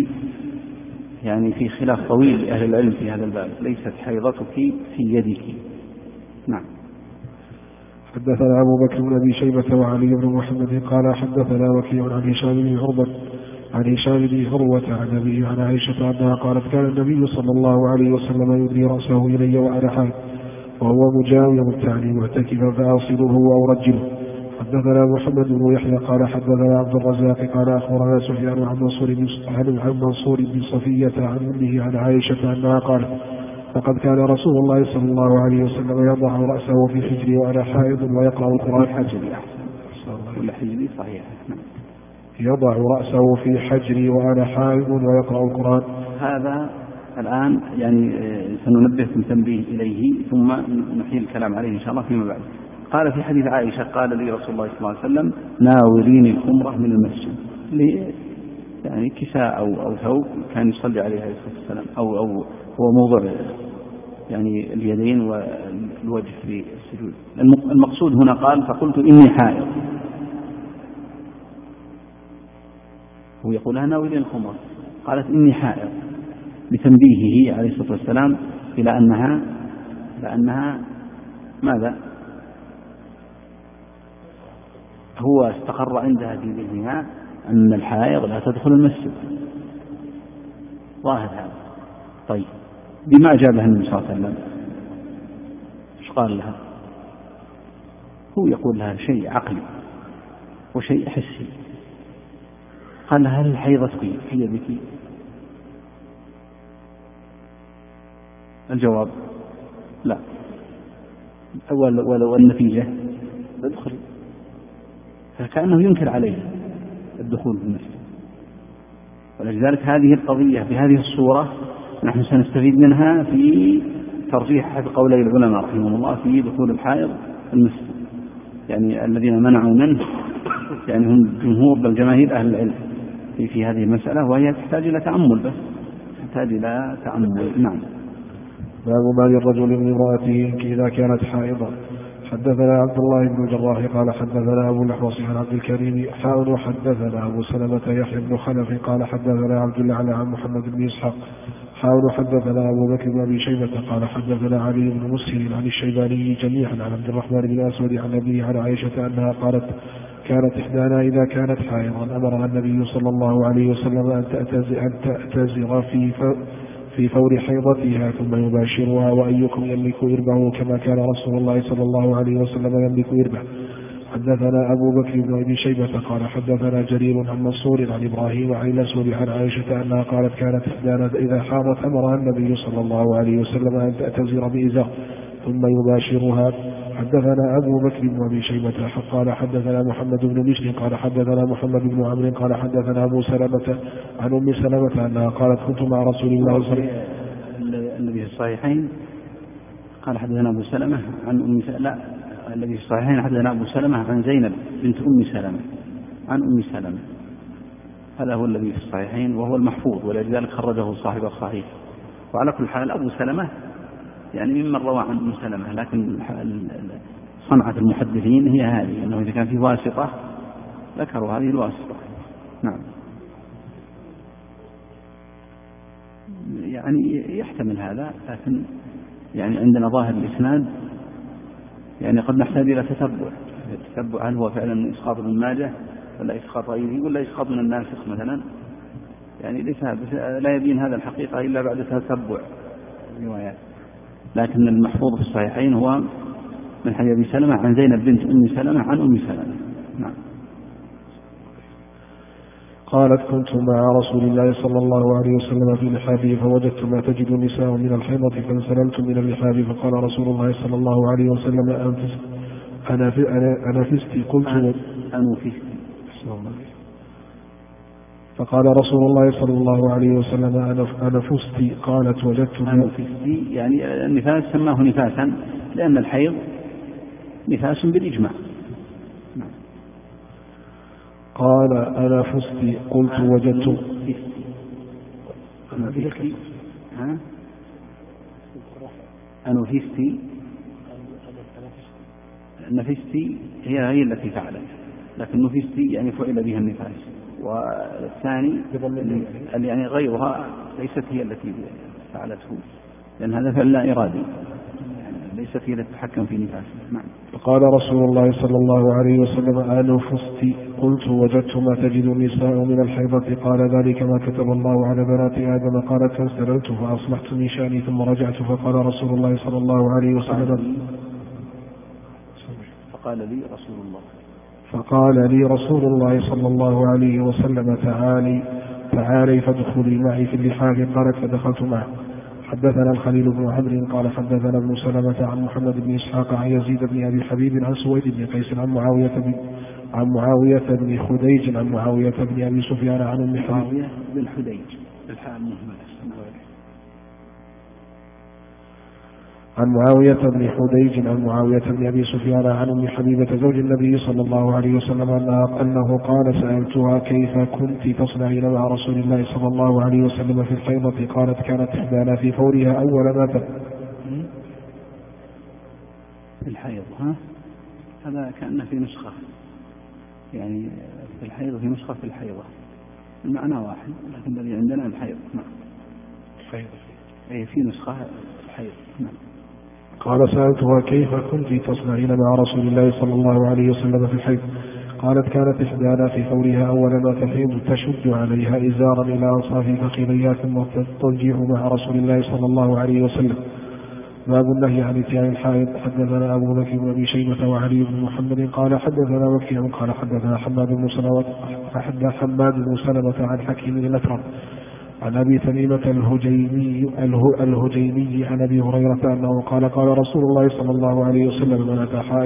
في خلاف طويل لأهل العلم في هذا الباب. ليست حيضتك في يدك. نعم. حدثنا أبو بكر بن أبي شيبة وعلي بن محمد قال حدثنا وكيع عن هشام بن عروة عن أبيه عن عائشة أنها قالت كان النبي صلى الله عليه وسلم يدري رأسه إلي وأنا حائض وهو مجاور التعني معتكفا فأصله أو رجله. حدثنا محمد بن يحيى قال حدثنا عبد الرزاق قال أخبرنا سفيان عن منصور بن صفية عن أمه عن عائشة أنها قالت فقد كان رسول الله صلى الله عليه وسلم يضع رأسه في حجري وأنا حائض ويقرأ القرآن. حجري أحسن ولا حجري صحيح. يضع رأسه في حجري وأنا حائض ويقرأ القرآن. هذا الآن يعني سننبهكم تنبيه إليه ثم نحيل الكلام عليه إن شاء الله فيما بعد. قال في حديث عائشة قال لي رسول الله صلى الله عليه وسلم ناوليني الخمرة من المسجد، يعني كساء أو ثوب كان يصلي عليه الصلاة والسلام، أو هو موضع يعني اليدين والوجه في السجود. المقصود هنا قال فقلت إني حائض، هو يقول لها ناوليني الخمرة، قالت إني حائض بتنبيهه عليه الصلاة والسلام إلى أنها ماذا؟ هو استقر عندها في ذهنها أن الحائض لا تدخل المسجد، ظاهر هذا. طيب بما أجابها النبي صلى الله عليه وسلم؟ ايش قال لها؟ هو يقول لها شيء عقلي وشيء حسي. قال لها هل حيضتك هي بك؟ الجواب لا. والنتيجة ادخل، فكأنه ينكر عليه الدخول في المسجد. ولذلك هذه القضية بهذه الصورة نحن سنستفيد منها في ترجيح أحد قولي العلماء رحمهم الله في دخول الحائض المسجد، يعني الذين منعوا منه يعني هم جمهور بل جماهير أهل العلم في هذه المسألة، وهي تحتاج إلى تأمل، بس تحتاج إلى تأمل. نعم. باب ما للرجل من امرأته إذا كانت حائضة. حدثنا عبد الله بن الجراح قال حدثنا أبو الأحوص عن عبد الكريم حاول حدثنا أبو سلمة يحيى بن خلف قال حدثنا عبد الله عن محمد بن إسحاق حاول حدثنا أبو بكر بن أبي شيبة قال حدثنا علي بن مسهر عن الشيباني جميعا عن عبد الرحمن بن أسود عن أبيه عن عائشة أنها قالت كانت إحدانا إذا كانت حائضا أمرها النبي صلى الله عليه وسلم أن تأتزر في فور حيضتها ثم يباشرها وأيكم يملك إربه كما كان رسول الله صلى الله عليه وسلم يملك إربه. حدثنا أبو بكر بن أبي شيبة قال حدثنا جرير عن منصور عن إبراهيم عن الأسود عن عائشة أنها قالت كانت إحدانا إذا حاضت أمرها النبي صلى الله عليه وسلم أن تأتزر بإزار ثم يباشرها. حدثنا أبو بكر بن أبي شيبة قال حدثنا محمد بن بشر قال حدثنا محمد بن عمرو قال حدثنا أبو سلمة عن أم سلمة أنها قالت كنت مع رسول الله صلى الله عليه وسلم. الذي في الصحيحين قال حدثنا أبو سلمة عن أم سلمة، لا الذي في الصحيحين حدثنا أبو سلمة عن زينب بنت أم سلمة عن أم سلمة، هذا هو الذي في الصحيحين وهو المحفوظ، ولذلك خرجه صاحب الصحيح. وعلى كل حال أبو سلمة يعني ممن روى عن أم سلمة، لكن صنعة المحدثين هي هذه، أنه إذا كان في واسطة ذكروا هذه الواسطة. نعم. يعني يحتمل هذا، لكن يعني عندنا ظاهر الإسناد يعني قد نحتاج إلى تتبع هل هو فعلا إسقاط من ماجه ولا إسقاط غيره ولا إسقاط من الناسخ مثلا، يعني ليس لا يبين هذا الحقيقة إلا بعد تتبع الروايات. لكن المحفوظ في الصحيحين هو من حديث أبي سلمة عن زينب بنت أم سلمة عن أم سلمة. نعم. قالت كنت مع رسول الله صلى الله عليه وسلم في لحافه فوجدت ما تجد النساء من الحيضة فانسللت من اللحاف فقال رسول الله صلى الله عليه وسلم أنا فستي قلت فقال رسول الله صلى الله عليه وسلم أنا فستي قالت وجدت أنا فستي، يعني النفاس سماه نفاسا لأن الحيض نفاس بالإجماع. قال أنا فستي قلت وجدت أنفستي نفستي هي التي فعلت، لكن نفستي يعني فعل بها النفاس، والثاني يعني غيرها ليست هي التي فعلته، لأن هذا فعل لا إرادي، ليست هي التي تتحكم في نفاسه. نعم. فقال رسول الله صلى الله عليه وسلم أنا فستي قلت وجدت ما تجد النساء من الحيضة قال ذلك ما كتب الله على بنات آدم قالت فانسللت فأصلحت من شأني ثم رجعت فقال رسول الله صلى الله عليه وسلم فقال لي رسول الله صلى الله عليه وسلم تعالي فادخلي معي في اللحاف قالت فدخلت معه. حدثنا الخليل بن عمرو قال حدثنا ابن سلمة عن محمد بن إسحاق عن يزيد بن أبي حبيب عن سويد بن قيس عن معاوية بن خديج عن معاوية بن أبي سفيان عن أم حبيب. معاوية بن خديج الحال مهملة. عن معاوية بن خديج عن معاوية بن أبي سفيان عن أم حبيبة زوج النبي صلى الله عليه وسلم أنه قال سألتها كيف كنت تصنعين مع رسول الله صلى الله عليه وسلم في الحيضة؟ قالت كانت إحدانا في فورها أول ما في الحيض. هذا كأنه في نسخة، يعني في الحيض في نسخة في الحيضة، المعنى واحد لكن الذي عندنا الحيض. الحيض في نسخة الحيض. قال سألتها كيف كنت تصنعين مع رسول الله صلى الله عليه وسلم في الحيض؟ قالت كانت إحدانا في ثورها أول ما تحيض تشد عليها إزارا إلى أنصاف فخذيها ثم تضجع مع رسول الله صلى الله عليه وسلم. باب النهي عن اتيان الحائض. حدثنا أبو بكر بن أبي شيبة وعلي بن محمد قال حدثنا وكيع قال حدثنا حماد بن سلمة عن حكيم الأكرم عن أبي تميمة الهجيمي عن أبي هريرة أنه قال قال رسول الله صلى الله عليه وسلم من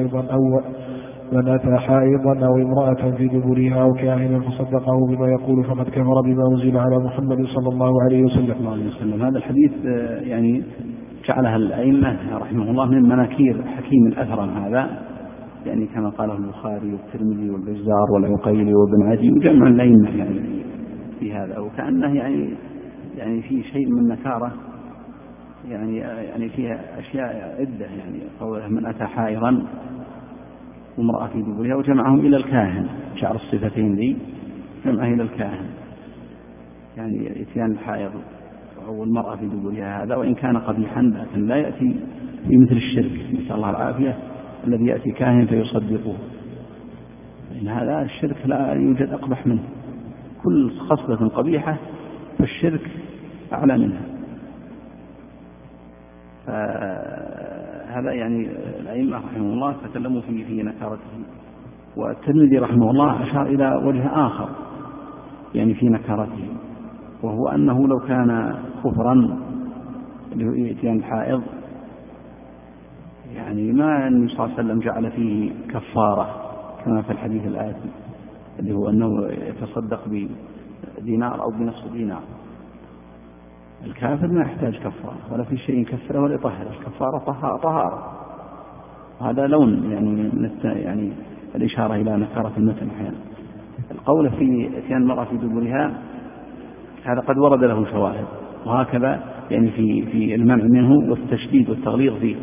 أتى حائضا أو امرأة في دبرها أو كاهنا فصدقه بما يقول فقد كفر بما أنزل على محمد صلى الله عليه وسلم. هذا الحديث يعني جعلها الأئمة رحمه الله من مناكير حكيم الأثرم هذا، يعني كما قاله البخاري والترمذي والبزار والعقيلي وابن عدي وجمع الأئمة يعني في هذا، وكأنه يعني في شيء من نكارة، يعني فيها أشياء عدة، يعني قوله من أتى حائضا وامرأة في دبرها وجمعهم إلى الكاهن، جعل الصفتين ذي جمعه إلى الكاهن، يعني إتيان الحائض أو المرأة في دبرها هذا وإن كان قبيحا لكن لا يأتي في مثل الشرك نسأل الله العافية الذي يأتي كاهن فيصدقه، إن هذا الشرك لا يوجد أقبح منه، كل خصلة قبيحة فالشرك أعلى منها. فهذا يعني الأئمة رحمه الله تكلموا في نكارته، والترمذي رحمه الله أشار إلى وجه آخر يعني في نكارته، وهو أنه لو كان كفرا لإتيان الحائض يعني ما النبي صلى الله عليه وسلم جعل فيه كفارة كما في الحديث الآتي اللي هو أنه يتصدق بدينار أو بنصف دينار. الكافر ما يحتاج كفارة ولا في شيء يكفره ولا يطهره، الكفارة طهارة. هذا لون يعني الإشارة إلى نكارة المتن أحيانا. القول في إتيان المرأة في دبرها هذا قد ورد له شواهد، وهكذا يعني في المنع منه والتشديد والتغليظ فيه.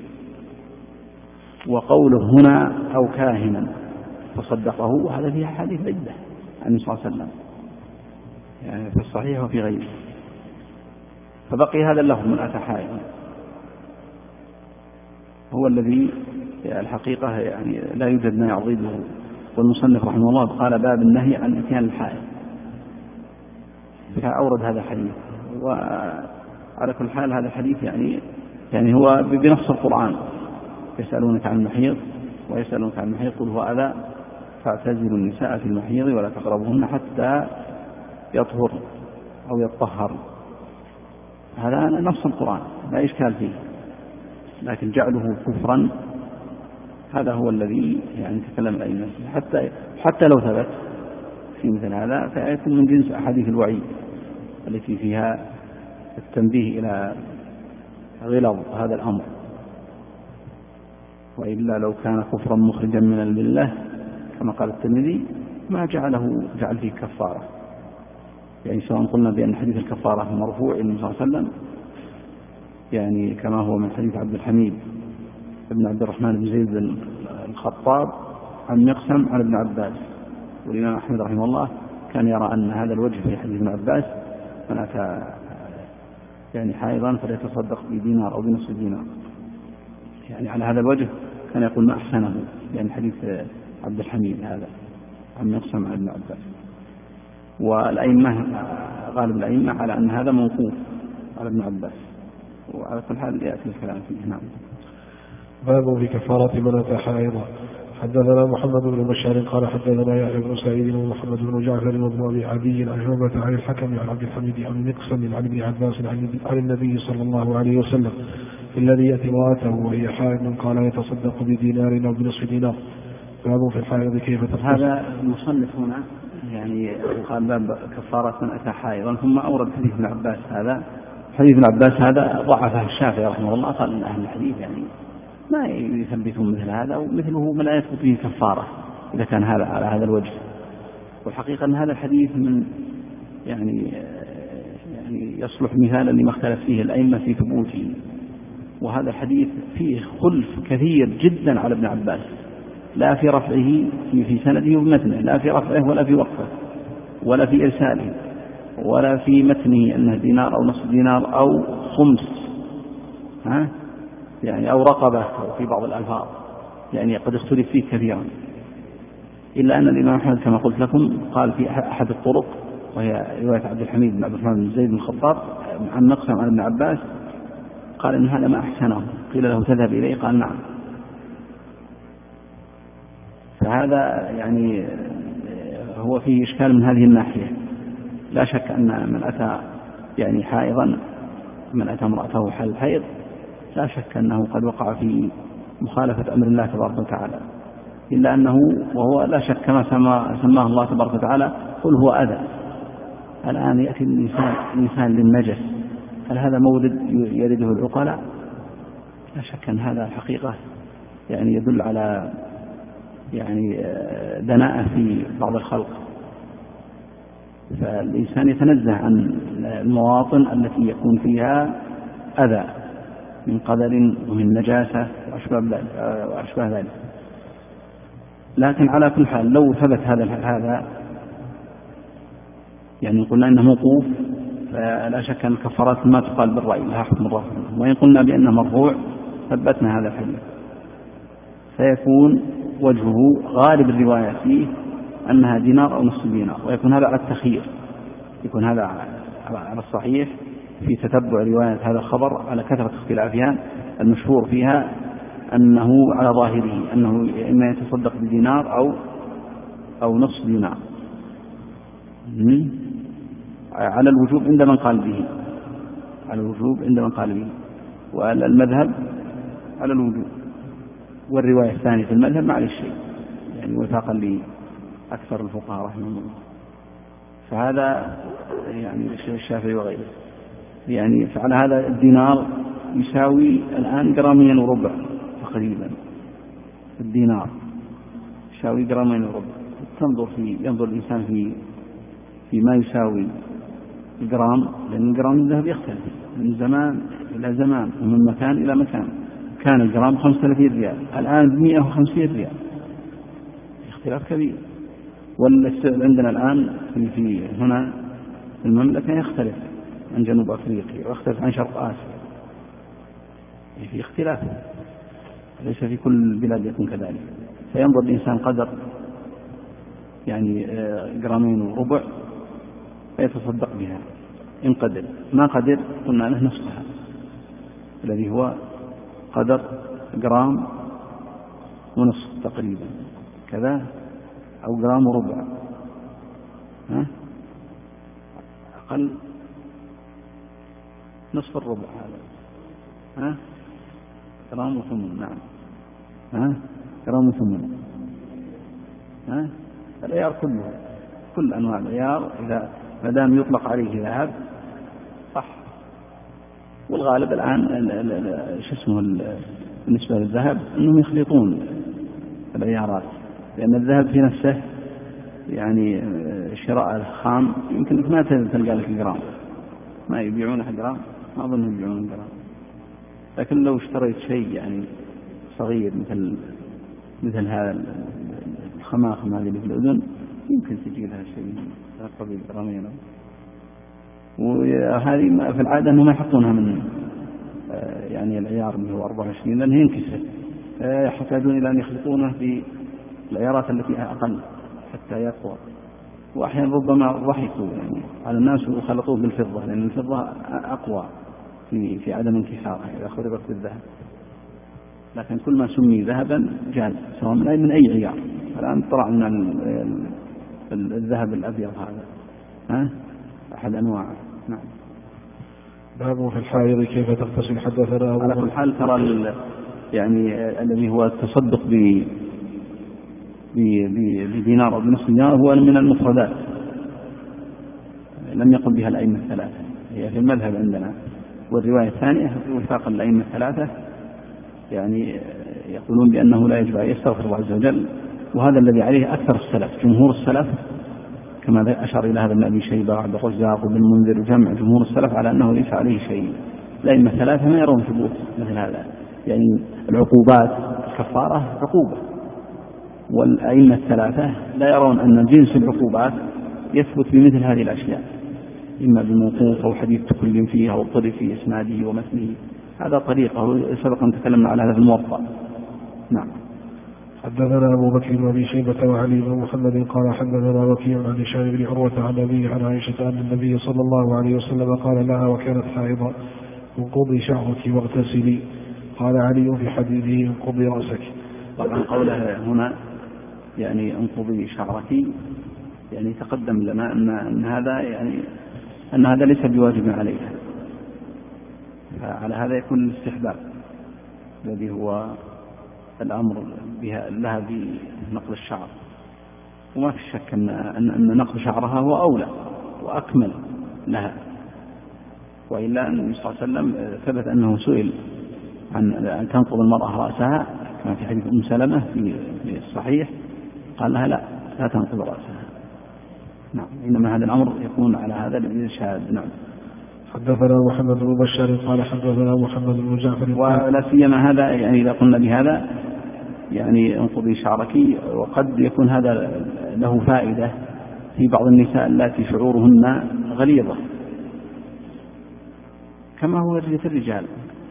وقوله هنا أو كاهنا فصدقه وهذا فيه حديث عدة عن النبي صلى الله عليه وسلم يعني في الصحيح وفي غيره، فبقي هذا اللفظ من أتى حائضا هو الذي الحقيقة يعني لا يوجد ما يعضده، والمصنف رحمه الله قال باب النهي عن إتيان الحائض فأورد هذا الحديث. وعلى كل حال هذا الحديث يعني هو بنص القرآن يسألونك عن المحيض ويسألونك عن المحيض قل هو أذى فاعتزلوا النساء في المحيض ولا تقربوهن حتى يطهر أو يطهر، هذا نص القرآن لا إشكال فيه، لكن جعله كفرا هذا هو الذي يعني تكلم الأئمة حتى لو ثبت في مثل هذا فيكون من جنس أحاديث الوعيد التي فيها التنبيه إلى غلظ هذا الأمر، وإلا لو كان كفرا مخرجا من الملة كما قال الترمذي ما جعل فيه كفارة، يعني سواء قلنا بأن حديث الكفارة مرفوع إلى النبي صلى الله عليه وسلم يعني كما هو من حديث عبد الحميد ابن عبد الرحمن بن زيد بن الخطاب عن مقسم عن ابن عباس، والإمام أحمد رحمه الله كان يرى أن هذا الوجه في حديث ابن عباس من أتى يعني حائضا فليتصدق بدينار أو بنصف دينار، يعني على هذا الوجه كان يقول ما أحسنه، يعني حديث عبد الحميد هذا عن مقسم عن ابن عباس. والأئمة غالب الأئمة على أن هذا موقوف على ابن عباس، وعلى كل حال يأتي الكلام فيه. نعم. باب في كفارة من أتى حائضا. حدثنا محمد بن بشار قال حدثنا يحيى بن سعيد ومحمد بن جعفر وابن أبي عدي عن شعبة عن الحكم عن عبد الحميد عن مقسم عن ابن عباس عن النبي صلى الله عليه وسلم الذي يأتي امرأته وهي حائض قال يتصدق بدينار أو بنصف دينار. باب في الحائض كيف تصدق. هذا المصنف هنا يعني قال باب كفارة من أتى حائضا، ثم أورد حديث ابن عباس. هذا حديث ابن عباس هذا ضعفه الشافعي رحمه الله، قال من أهل الحديث يعني ما يثبتون مثل هذا، ومثله ما لا يثبت به كفارة إذا كان هذا على هذا الوجه. والحقيقة أن هذا الحديث من يعني يصلح مثالا لما اختلف فيه الأئمة في ثبوته. وهذا الحديث فيه خلف كثير جدا على ابن عباس، لا في رفعه في سنده ومتنه، لا في رفعه ولا في وقفه ولا في إرساله ولا في متنه أنه دينار أو نصف دينار أو خمس يعني أو رقبة أو في بعض الألفاظ، يعني قد اختلف فيه كثيرا. إلا أن الإمام أحمد كما قلت لكم قال في أحد الطرق، وهي رواية عبد الحميد بن عبد الرحمن بن زيد بن الخطاب عن مقسم عن ابن عباس، قال إن هذا ما أحسنه، قيل له تذهب إليه قال نعم. فهذا يعني هو فيه إشكال من هذه الناحية. لا شك أن من أتى يعني حائضا، من أتى امرأته حال الحيض، لا شك أنه قد وقع في مخالفة أمر الله تبارك وتعالى، إلا أنه وهو لا شك كما سماه الله تبارك وتعالى قل هو أذى. الآن يأتي الإنسان للنجس، هل هذا مورد يرده العقلاء؟ لا شك أن هذا الحقيقة يعني يدل على يعني دناءة في بعض الخلق. فالإنسان يتنزه عن المواطن التي يكون فيها أذى من قدر ومن نجاسة وأشباه ذلك. لكن على كل حال لو ثبت هذا يعني قلنا إنه موقوف، فلا شك أن الكفارات ما تقال بالرأي، لها حكم الرفع. وإن قلنا بأنه مرفوع ثبتنا هذا الحديث، فيكون وجهه غالب الرواية فيه أنها دينار أو نصف دينار، ويكون هذا على التخيير، يكون هذا على الصحيح في تتبع رواية هذا الخبر على كثرة اختلافها. المشهور فيها أنه على ظاهره أنه إما يتصدق بدينار أو نصف دينار، على الوجوب عند من قال به، على الوجوب عند من قال به، وعلى المذهب على الوجوب، والرواية الثانية في المذهب ما عليه شيء، يعني وفاقا لأكثر الفقهاء رحمه الله. فهذا يعني الشافعي وغيره يعني فعلى هذا الدينار يساوي الآن جرامين وربع تقريبا. الدينار يساوي جرامين وربع. ينظر الإنسان في ما يساوي الجرام، لأن الجرام الذهب يختلف من زمان إلى زمان ومن مكان إلى مكان. كان الجرام 35 ريال، الآن 150 ريال، اختلاف كبير. والسعر عندنا الآن في هنا في المملكة يختلف عن جنوب أفريقيا ويختلف عن شرق آسيا، في اختلاف، ليس في كل البلاد يكون كذلك. فينظر الإنسان قدر يعني جرامين وربع فيتصدق بها إن قدر. ما قدر قلنا له نصفها الذي هو قدر جرام ونصف تقريبا كذا، أو جرام وربع، أقل نصف الربع هذا، جرام وثمن. نعم، جرام وثمن. العيار كله، كل أنواع العيار إذا ما دام يطلق عليه ذهب صح. والغالب الآن بالنسبة للذهب أنهم يخلطون العيارات، لأن الذهب في نفسه يعني شراء الخام يمكن ما تلقى لك جرام، ما يبيعونه جرام، ما أظن يبيعون جرام. لكن لو اشتريت شيء يعني صغير مثل هذا الخماخم هذه اللي في الأذن يمكن تجي لها شيء قبيل جرامين. وهذه في العادة أنهم ما يحطونها من يعني العيار اللي هو 24 لأنه ينكسر، يحتاجون إلى أن يخلطونه في العيارات التي أقل حتى يقوى. وأحيانا ربما ضحكوا يعني على الناس وخلطوه بالفضة، لأن الفضة أقوى في عدم انكسارها إذا خلطت بالذهب. لكن كل ما سمي ذهبا جاز سواء من أي عيار. الآن طلعنا الذهب الأبيض هذا أحد أنواعه. نعم. باب في الحائض كيف تغتسل. حدثنا على كل حال ترى يعني الذي هو التصدق بدينار أو بنصف دينار هو من المفردات لم يقل بها الأئمة الثلاثة، هي في المذهب عندنا. والرواية الثانية وفاق الأئمة الثلاثة يعني يقولون بأنه لا يجب أن يستغفر الله عز وجل، وهذا الذي عليه أكثر السلف. جمهور السلف كما أشار إلى هذا ابن أبي شيبة وعبد الرزاق وابن المنذر وجمع جمهور السلف على أنه ليس عليه شيء. الأئمة الثلاثة ما يرون ثبوت مثل هذا، يعني العقوبات الكفارة عقوبة، والأئمة الثلاثة لا يرون أن جنس العقوبات يثبت بمثل هذه الأشياء، إما بالموقوف أو حديث تكلم فيه أو اضطرب في إسناده ومتنه. هذا طريقه سبق أن تكلمنا على هذا في الموطأ. نعم. حدثنا أبو بكر بن أبي شيبة وعلي بن محمد قال حدثنا وكيع عن هشام بن عروة عن أبيه عن عائشة أن النبي صلى الله عليه وسلم قال لها وكانت حائضة انقضي شعرك واغتسلي. قال علي في حديثه انقضي رأسك. طبعا قوله هنا يعني انقضي شعرك يعني تقدم لنا أن هذا ليس بواجب عليها، فعلى هذا يكون الاستحباب الذي هو الأمر لها بنقض الشعر. وما في شك أن نقض شعرها هو أولى وأكمل لها، وإلا النبي صلى الله عليه وسلم ثبت أنه سئل عن أن تنقض المرأة رأسها كما في حديث أم سلمة في الصحيح، قال لها لا تنقض رأسها. نعم. إنما هذا الأمر يكون على هذا الإرشاد. نعم. حدثنا محمد بن بشار قال حدثنا محمد بن جعفر ولا سيما هذا يعني إذا قلنا بهذا يعني انقضي شعرك، وقد يكون هذا له فائدة في بعض النساء التي شعورهن غليظة كما هو في الرجال.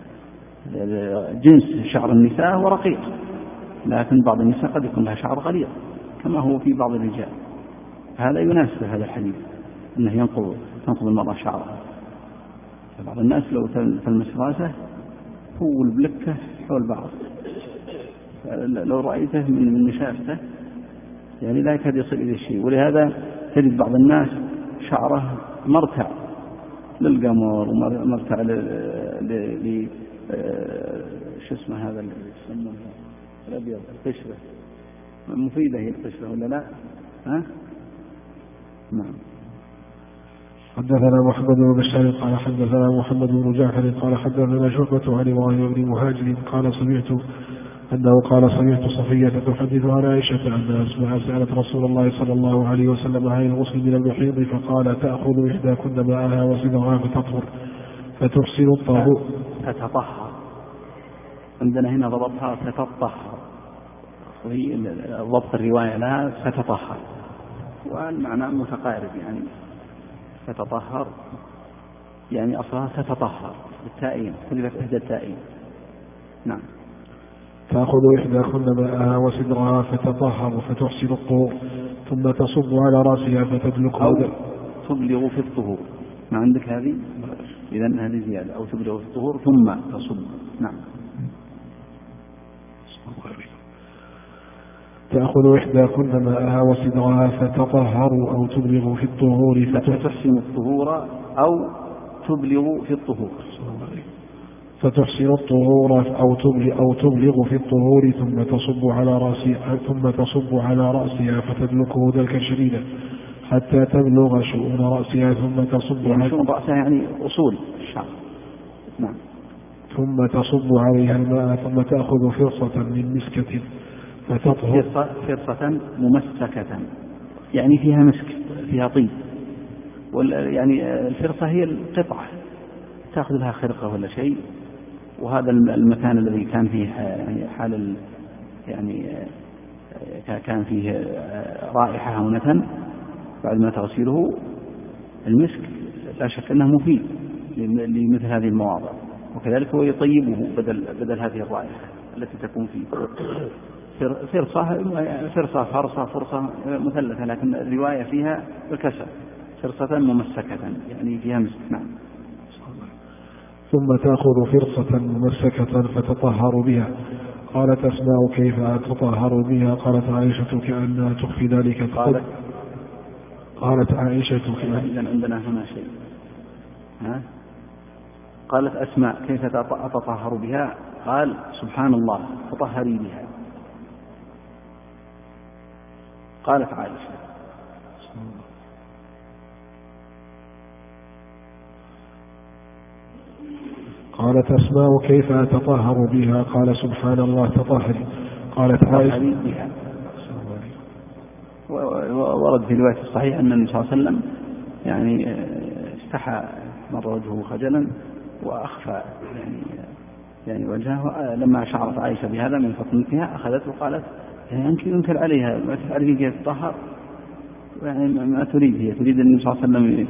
جنس شعر النساء هو رقيق، لكن بعض النساء قد يكون لها شعر غليظ كما هو في بعض الرجال. هذا يناسب هذا الحديث أنه تنقض المرأة شعرها. بعض الناس لو تلمس راسه هو البلكة حول بعض، لو رأيته من مشافته يعني لا يكاد يصل إلى شيء. ولهذا تجد بعض الناس شعره مرتع للقمر ومرتع شو اسمه هذا اللي يسمونه الأبيض القشرة. مفيدة هي القشرة ولا لا؟ نعم. حدثنا محمد بن بشار قال حدثنا محمد بن جعفر قال حدثنا شعبة عن إبراهيم بن مهاجر قال سمعت صفية تحدث عن عائشة أن أسماء سألت رسول الله صلى الله عليه وسلم عن الغسل من المحيض فقال تأخذ إحداكن ماءها وصدرها فتطهر فتحسن الطهور. تتطهر عندنا هنا ضبطها تتطهر، وهي ضبط الرواية لها ستطهر، والمعنى متقارب يعني تتطهر يعني أصلها تتطهر بالتائين، حذفت إحدى التائين. نعم. تأخذ إحداكن ماءها وصدرها فتطهر فتحسن الطهور ثم تصب على رأسها فتدلك أو تبلغ في الطهور. ما عندك هذه؟ إذن هذه زيادة. أو تبلغ في الطهور ثم تصب. نعم. تأخذ إحداكن ماءها وصدرها فتطهر أو تبلغ في الطهور فتحسن الطهور أو تبلغ في الطهور. فتحسن الطهور أو تبلغ في الطهور ثم تصب على رأسها فتدلكه دلكا شديدا حتى تبلغ شؤون رأسها ثم تصب على شؤون رأسها يعني أصول الشعر. نعم. ثم تصب عليها الماء ثم تأخذ فرصة من مسكة فتطهر. فرصة ممسكة يعني فيها مسك فيها طيب، يعني الفرصة هي القطعة تأخذ لها خرقة ولا شيء، وهذا المكان الذي كان فيه يعني حال يعني كان فيه رائحة هونة بعد ما تغسله المسك لا شك أنه مفيد لمثل هذه المواضع، وكذلك هو يطيبه بدل هذه الرائحة التي تكون فيه. فرصة مثلثة، لكن الرواية فيها الكسر فرصة ممسكة يعني فيها مسك. نعم. ثم تأخذ فرصة ممسكة فتطهر بها قالت أسماء كيف أتطهر بها؟ قالت عائشة كأنها تخفي ذلك. قالت عائشة إذن عندنا هنا شيء. قالت أسماء كيف أتطهر بها؟ قال سبحان الله تطهري بها. قالت عائشة قالت أسماء كيف أتطهر بها؟ قال سبحان الله تطهري. قالت عائشة بها. ورد في الرواية الصحيح أن النبي صلى الله عليه وسلم يعني استحى مر وجهه خجلا وأخفى يعني وجهه. لما شعرت عائشة بهذا من فطنتها أخذته وقالت يعني أنت ينكر عليها ما تعرفين كيف تطهر، يعني ما تريد، هي تريد النبي صلى الله عليه وسلم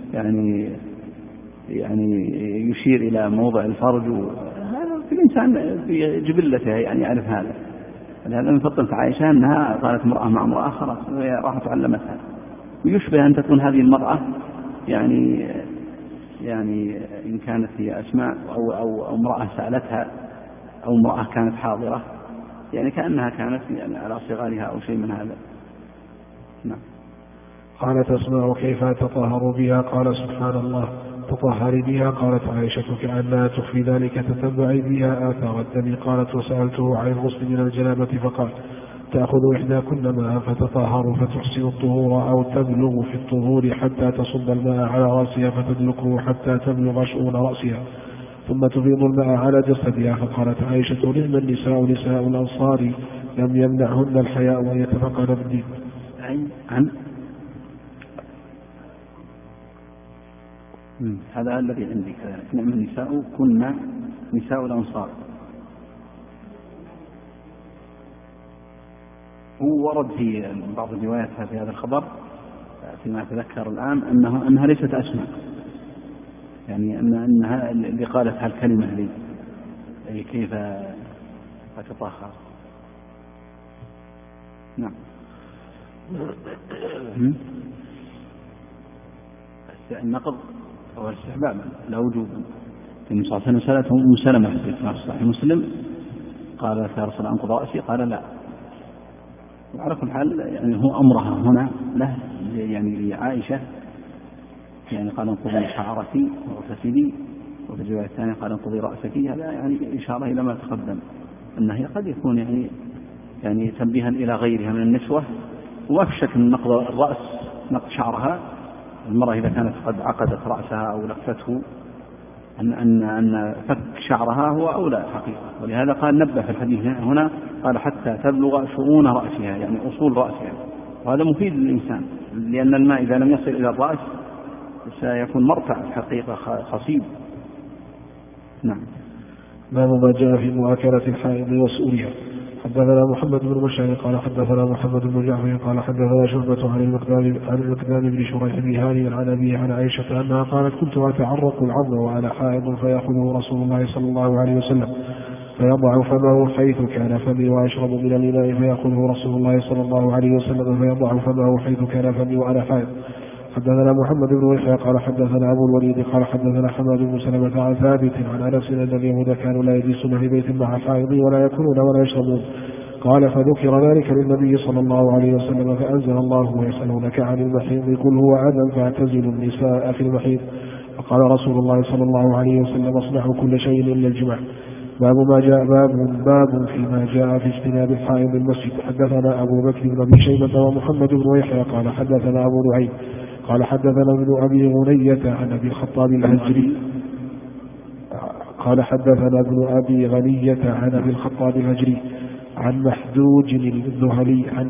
يعني يشير إلى موضع الفرج، هذا في الإنسان في جبلته يعني يعرف هذا. لهذا من فطنة عائشة أنها قالت امرأة مع امرأة خلاص راحت علمتها. ويشبه أن تكون هذه المرأة يعني إن كانت هي أسماء أو امرأة سألتها أو امرأة كانت حاضرة، يعني كأنها كانت يعني على صغارها أو شيء من هذا. نعم. قالت أسماء كيف أتطهر بها؟ قال سبحان الله تطهري بها. قالت عائشة كأنها تخفي ذلك تتبعي بها آثار الدم. قالت وسألته عن الغسل من الجنابة فقال تأخذ إحداكن ماء فتطهر فتحسن الطهور أو تبلغ في الطهور حتى تصب الماء على رأسها فتدلكه حتى تبلغ شؤون رأسها ثم تفيض الماء على جسدها. فقالت عائشة نعم النساء نساء الأنصار لم يمنعهن الحياء وأن يتفقن بالدين. هذا الذي عندي كذلك. نعم النساء كنا نساء الأنصار. هو ورد في بعض الروايات في هذا الخبر فيما أتذكر الآن أنها ليست أسماء، يعني أنها اللي قالت هالكلمة لي أي كيف أتطهر. نعم. النقض أو الاستحباب لا وجوبا. النبي صلى الله عليه وسلم سألته أم سلمة في صحيح مسلم قال يا رسول الله أنقض رأسي؟ قال لا. وعلى كل حال يعني هو أمرها هنا له يعني لعائشة، يعني قال انقضي شعرك واغتسلي، وفي الرواية الثانية قال انقضي رأسك. هذا يعني إشارة إلى ما تقدم أنه قد يكون يعني تنبيها إلى غيرها من النسوة. وما في شك من نقض الرأس نقض شعرها المرأة إذا كانت قد عقدت رأسها أو لفته أن فك شعرها هو أولى حقيقة. ولهذا قال نبه في الحديث هنا قال حتى تبلغ شؤون رأسها يعني أصول رأسها، وهذا مفيد للإنسان لأن الماء إذا لم يصل إلى الرأس سيكون مرتع حقيقة خصيب. نعم. باب ما جاء في مؤاكلة الحائض وسؤولها. حدثنا محمد بن بشار قال حدثنا محمد بن جعفر قال حدثنا شعبة عن المقدام بن شريح بن هاني عن أبيه عن عائشة أنها قالت كنت أتعرق العظم وأنا حائض فيأخذه رسول الله صلى الله عليه وسلم فيضع فمه حيث كان فمي وأشرب من الإناء فيأخذه رسول الله صلى الله عليه وسلم فيضع فمه حيث كان فمي وأنا حائض. حدثنا محمد بن يحيى قال حدثنا أبو الوليد قال حدثنا حماد بن سلمة عن ثابت عن أنس أن اليهود كانوا لا يجلسون في بيت مع حائض ولا يأكلون ولا يشربون. قال فذكر ذلك للنبي صلى الله عليه وسلم فأنزل الله ويسألونك عن المحيض قل هو أذى فاعتزلوا النساء في المحيض. فقال رسول الله صلى الله عليه وسلم اصنعوا كل شيء إلا الجماع. باب فيما جاء في اجتناب الحائض المسجد. حدثنا أبو بكر بن أبي شيبة ومحمد بن يحيى قال حدثنا أبو نعيم قال حدثنا ابن أبي غنية عن أبي الخطاب الهجري قال حدثنا ابن أبي غنية عن أبي الخطاب الهجري عن محدوج الذهلي عن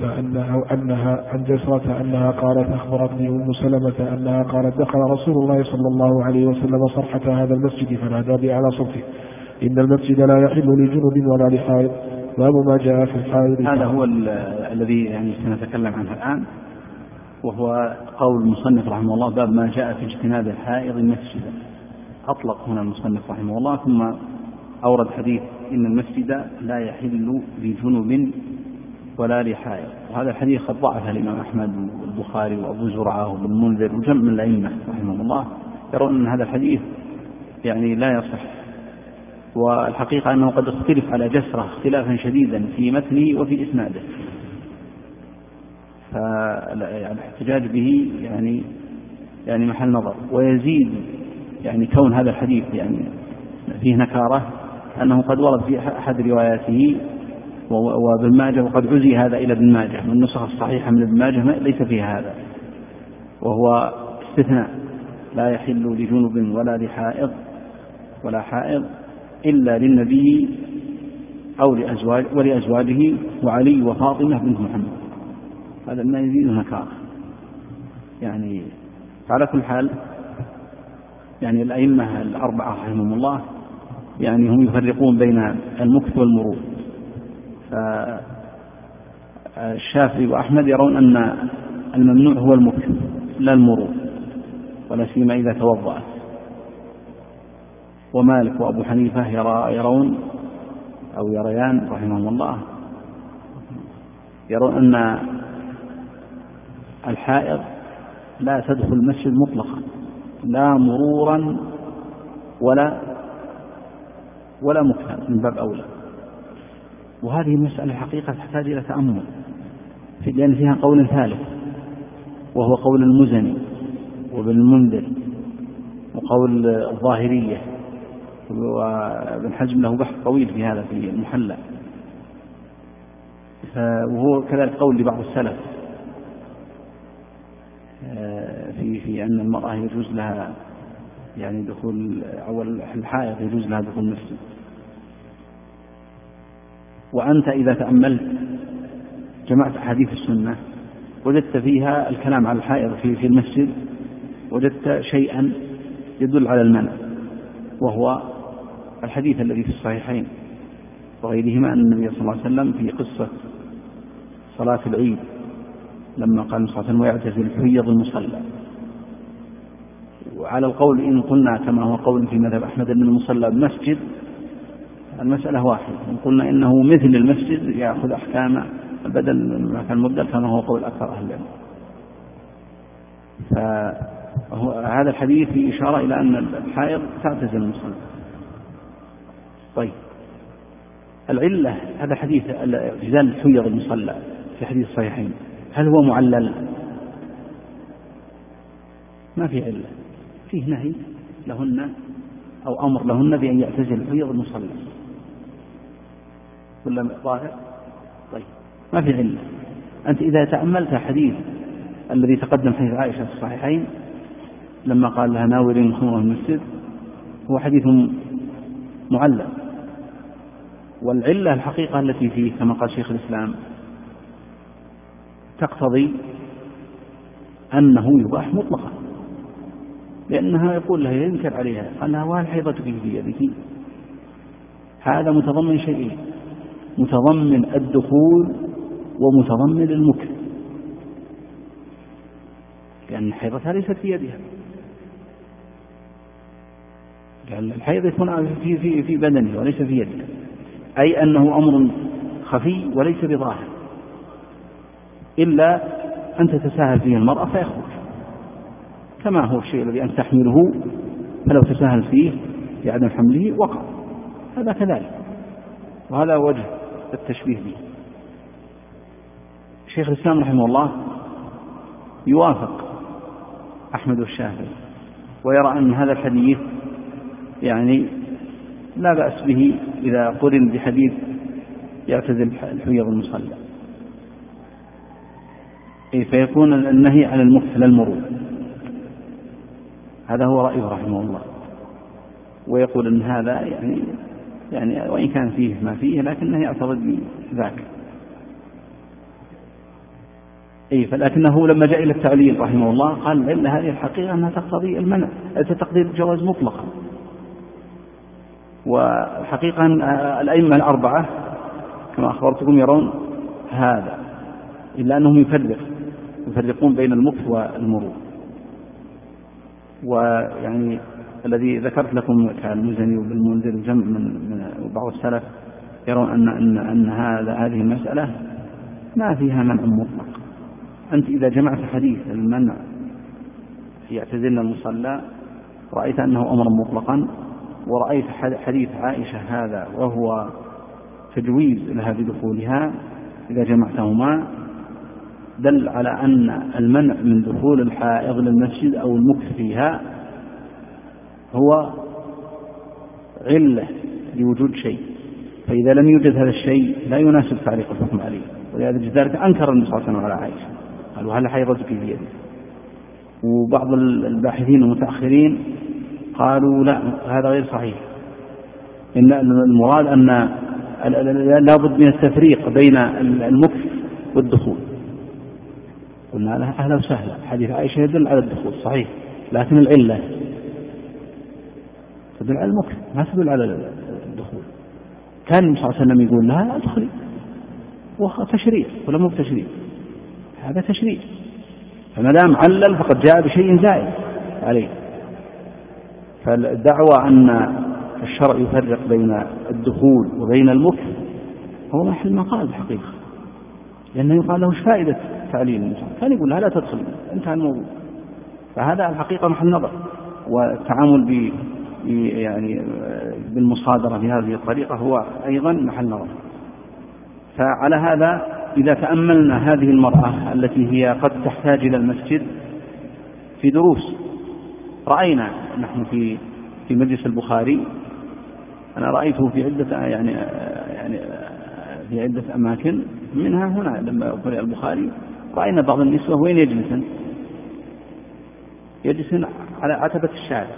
جسرة أنها قالت أخبرتني أم سلمة أنها قالت دخل رسول الله صلى الله عليه وسلم صرحة هذا المسجد فنادى بأعلى صوته إن المسجد لا يحل لجنب ولا لحائض. باب ما جاء في الحائض. هذا هو الذي يعني سنتكلم عنه الآن، وهو قول المصنف رحمه الله باب ما جاء في اجتناب الحائض المسجد. أطلق هنا المصنف رحمه الله ثم أورد حديث إن المسجد لا يحل لجنب ولا لحائض، وهذا الحديث قد ضعفه الإمام أحمد والبخاري وأبو زرعة وابن المنذر وجمع من الأئمة رحمه الله يرون أن هذا الحديث يعني لا يصح والحقيقة أنه قد اختلف على جسرة اختلافا شديدا في متنه وفي إسناده، فالاحتجاج به يعني محل نظر. ويزيد يعني كون هذا الحديث يعني فيه نكارة أنه قد ورد في أحد رواياته وابن ماجه، وقد عزي هذا إلى ابن ماجه من النسخ الصحيحة من ابن ماجه ليس فيها هذا، وهو استثناء لا يحل لجنب ولا لحائض ولا حائض إلا للنبي أو ولأزواجه وعلي وفاطمة بنت محمد. هذا ما يزيد نكارة. يعني على كل حال يعني الأئمة الأربعة رحمهم الله يعني هم يفرقون بين المكث والمرور، فالشافعي وأحمد يرون أن الممنوع هو المكث لا المرور، ولا سيما إذا توضأت. ومالك وأبو حنيفة يرون أو يريان رحمهم الله يرون أن الحائض لا تدخل المسجد مطلقا لا مرورا ولا مكثا من باب أولى. وهذه المسألة الحقيقة تحتاج إلى تأمل، لأن فيها قول ثالث وهو قول المزني وابن المنذر وقول الظاهرية، وابن حزم له بحث طويل في هذا في المحلى، وهو كذلك قول لبعض السلف في أن المرأة يجوز لها يعني دخول أول الحائض يجوز لها دخول المسجد. وأنت إذا تأملت جمعت أحاديث السنة وجدت فيها الكلام على الحائض في المسجد، وجدت شيئا يدل على المنع، وهو الحديث الذي في الصحيحين وغيرهما أن النبي صلى الله عليه وسلم في قصة صلاة العيد لما قال صلى الله عليه وسلم ويعتزل حيض المصلى، وعلى القول إن قلنا كما هو قول في مذهب أحمد أن المصلى بمسجد المسألة واحدة، إن قلنا إنه مثل المسجد يأخذ أحكام بدل من مكان المبدل كما هو قول أكثر أهل العلم. فهذا الحديث في إشارة إلى أن الحائض تعتزل المصلى. طيب العلة هذا حديث اعتزال حيض المصلى في حديث الصحيحين هل هو معلل؟ ما في علة، فيه نهي لهن أو أمر لهن بأن يعتزل حيض المصلى كل ظاهر. طيب ما في علة. أنت إذا تأملت حديث الذي تقدم حديث عائشة في الصحيحين لما قال لها ناولين خمر المسجد هو حديث معلل، والعلة الحقيقة التي فيه كما قال شيخ الإسلام تقتضي أنه يباح مطلقا، لأنها يقول لها ينكر عليها قال لها وهل حيضتك في يدك؟ هذا متضمن شيئين، متضمن الدخول ومتضمن المكر، لأن حيضتها ليست في يدها، لأن الحيض يكون في بدنه وليس في يدها، أي أنه أمر خفي وليس بظاهر إلا أن تتساهل فيه المرأة فيخرج، كما هو الشيء الذي أن تحمله فلو تساهل فيه في عدم حمله وقع، هذا كذلك، وهذا وجه التشبيه به. شيخ الإسلام رحمه الله يوافق أحمد والشافعي ويرى أن هذا الحديث يعني لا بأس به إذا قرن بحديث يعتزل الحيض المصلى، فيكون النهي على المكث لا المرور. هذا هو رأيه رحمه الله، ويقول أن هذا يعني وإن كان فيه ما فيه لكنه يعترض بذاك. فلكنه لما جاء إلى التعليل رحمه الله قال إن هذه الحقيقة أنها تقتضي المنع، تقتضي الجواز مطلقا. والحقيقة الأئمة الأربعة كما أخبرتكم يرون هذا، إلا أنهم يفرقون بين المكث والمرور. ويعني الذي ذكرت لكم كالمزني وبالمنذر وجمع من بعض السلف يرون أن هذه المسألة ما فيها منع مطلق. أنت إذا جمعت حديث المنع يعتزلن المصلى رأيت أنه أمر مطلقا ورأيت حديث عائشة هذا وهو تجويز لها بدخولها إذا جمعتهما دل على أن المنع من دخول الحائض للمسجد أو المكث فيها هو علة لوجود شيء، فإذا لم يوجد هذا الشيء لا يناسب تعليق الحكم عليه. ولذلك أنكر النبي صلى الله عليه وسلم على عائشة، قال وهل حيضتك في يده؟ وبعض الباحثين المتأخرين قالوا لا، هذا غير صحيح، إن المراد أن لا بد من التفريق بين المكث والدخول. قلنا لها أهلا وسهلا، حديث عائشة يدل على الدخول صحيح، لكن العلة تدل على المكث ما تدل على الدخول. كان النبي صلى الله عليه وسلم يقول لها ادخلي، وهو تشريع ولا مو بتشريع؟ هذا تشريع، فما دام علل فقد جاء بشيء زائد عليه. فالدعوة أن الشرع يفرق بين الدخول وبين المكث هو محل مقال الحقيقة، لأنه يقال له فائدة تعليل الإنسان، كان يقول لا تدخل، انتهى الموضوع. فهذا الحقيقة محل نظر، والتعامل يعني بالمصادرة بهذه الطريقة هو أيضا محل نظر. فعلى هذا إذا تأملنا هذه المرأة التي هي قد تحتاج إلى المسجد في دروس، رأينا نحن في مجلس البخاري، أنا رأيته في عدة يعني في عدة أماكن، منها هنا لما قرأ البخاري رأينا بعض النسوة وين يجلسن على عتبة الشارع،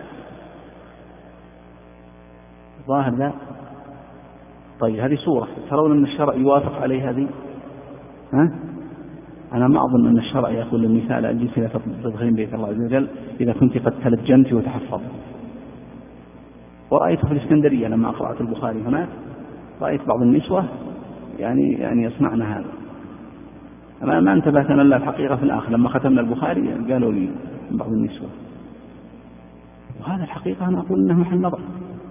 ظاهر لا. طيب هذه صورة ترون أن الشرع يوافق عليه هذه؟ أنا ما أظن أن الشرع يقول للنساء لا تجلسي لا تدخلين بيت الله عز وجل إذا كنت قد تلجمت وتحفظت. ورأيت في الإسكندرية لما قرأت البخاري هناك رأيت بعض النسوة يعني يصنعن هذا. أنا ما انتبهت أنا إلا الحقيقة في الآخر لما ختمنا البخاري قالوا لي بعض النسوة، وهذا الحقيقة أنا أقول إنه محل نظر،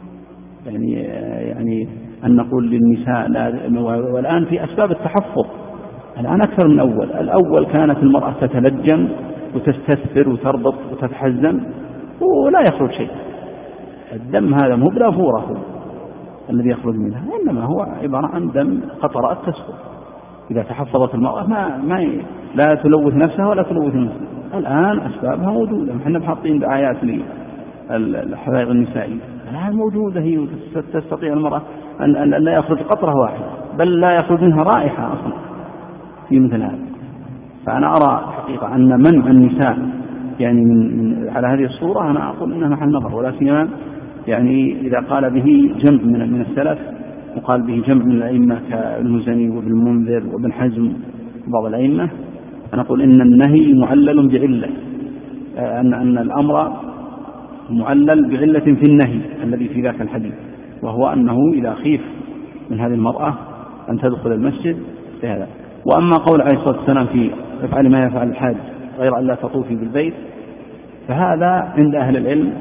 يعني أن نقول للنساء لا. والآن في أسباب التحفظ الآن أكثر من الأول كانت المرأة تتلجم وتستثفر وتربط وتتحزم ولا يخرج شيء، الدم هذا مو بلافورة الذي يخرج منها، إنما هو عبارة عن دم قطرات تسقط. إذا تحفظت المرأة لا تلوث نفسها ولا تلوث المسلم. الآن أسبابها موجودة، نحن بحاطين بآيات للحفاظ النسائي الآن موجودة، هي تستطيع المرأة أن لا يخرج قطرة واحدة، بل لا يخرج منها رائحة أصلا في مثل هذا. فأنا أرى حقيقة أن منع النساء يعني من على هذه الصورة أنا أقول إنها محل نظر، ولا سيما يعني إذا قال به جمع من السلف وقال به جمع من الأئمة كالمزني وابن المنذر وابن حزم وبعض الأئمة، أنا أقول إن النهي معلل بعلة، أن الأمر معلل بعلة في النهي الذي في ذاك الحديث، وهو أنه إذا خيف من هذه المرأة أن تدخل المسجد بهذا. وأما قول عليه الصلاة والسلام في افعل ما يفعل الحاج غير أن لا تطوفي بالبيت، فهذا عند أهل العلم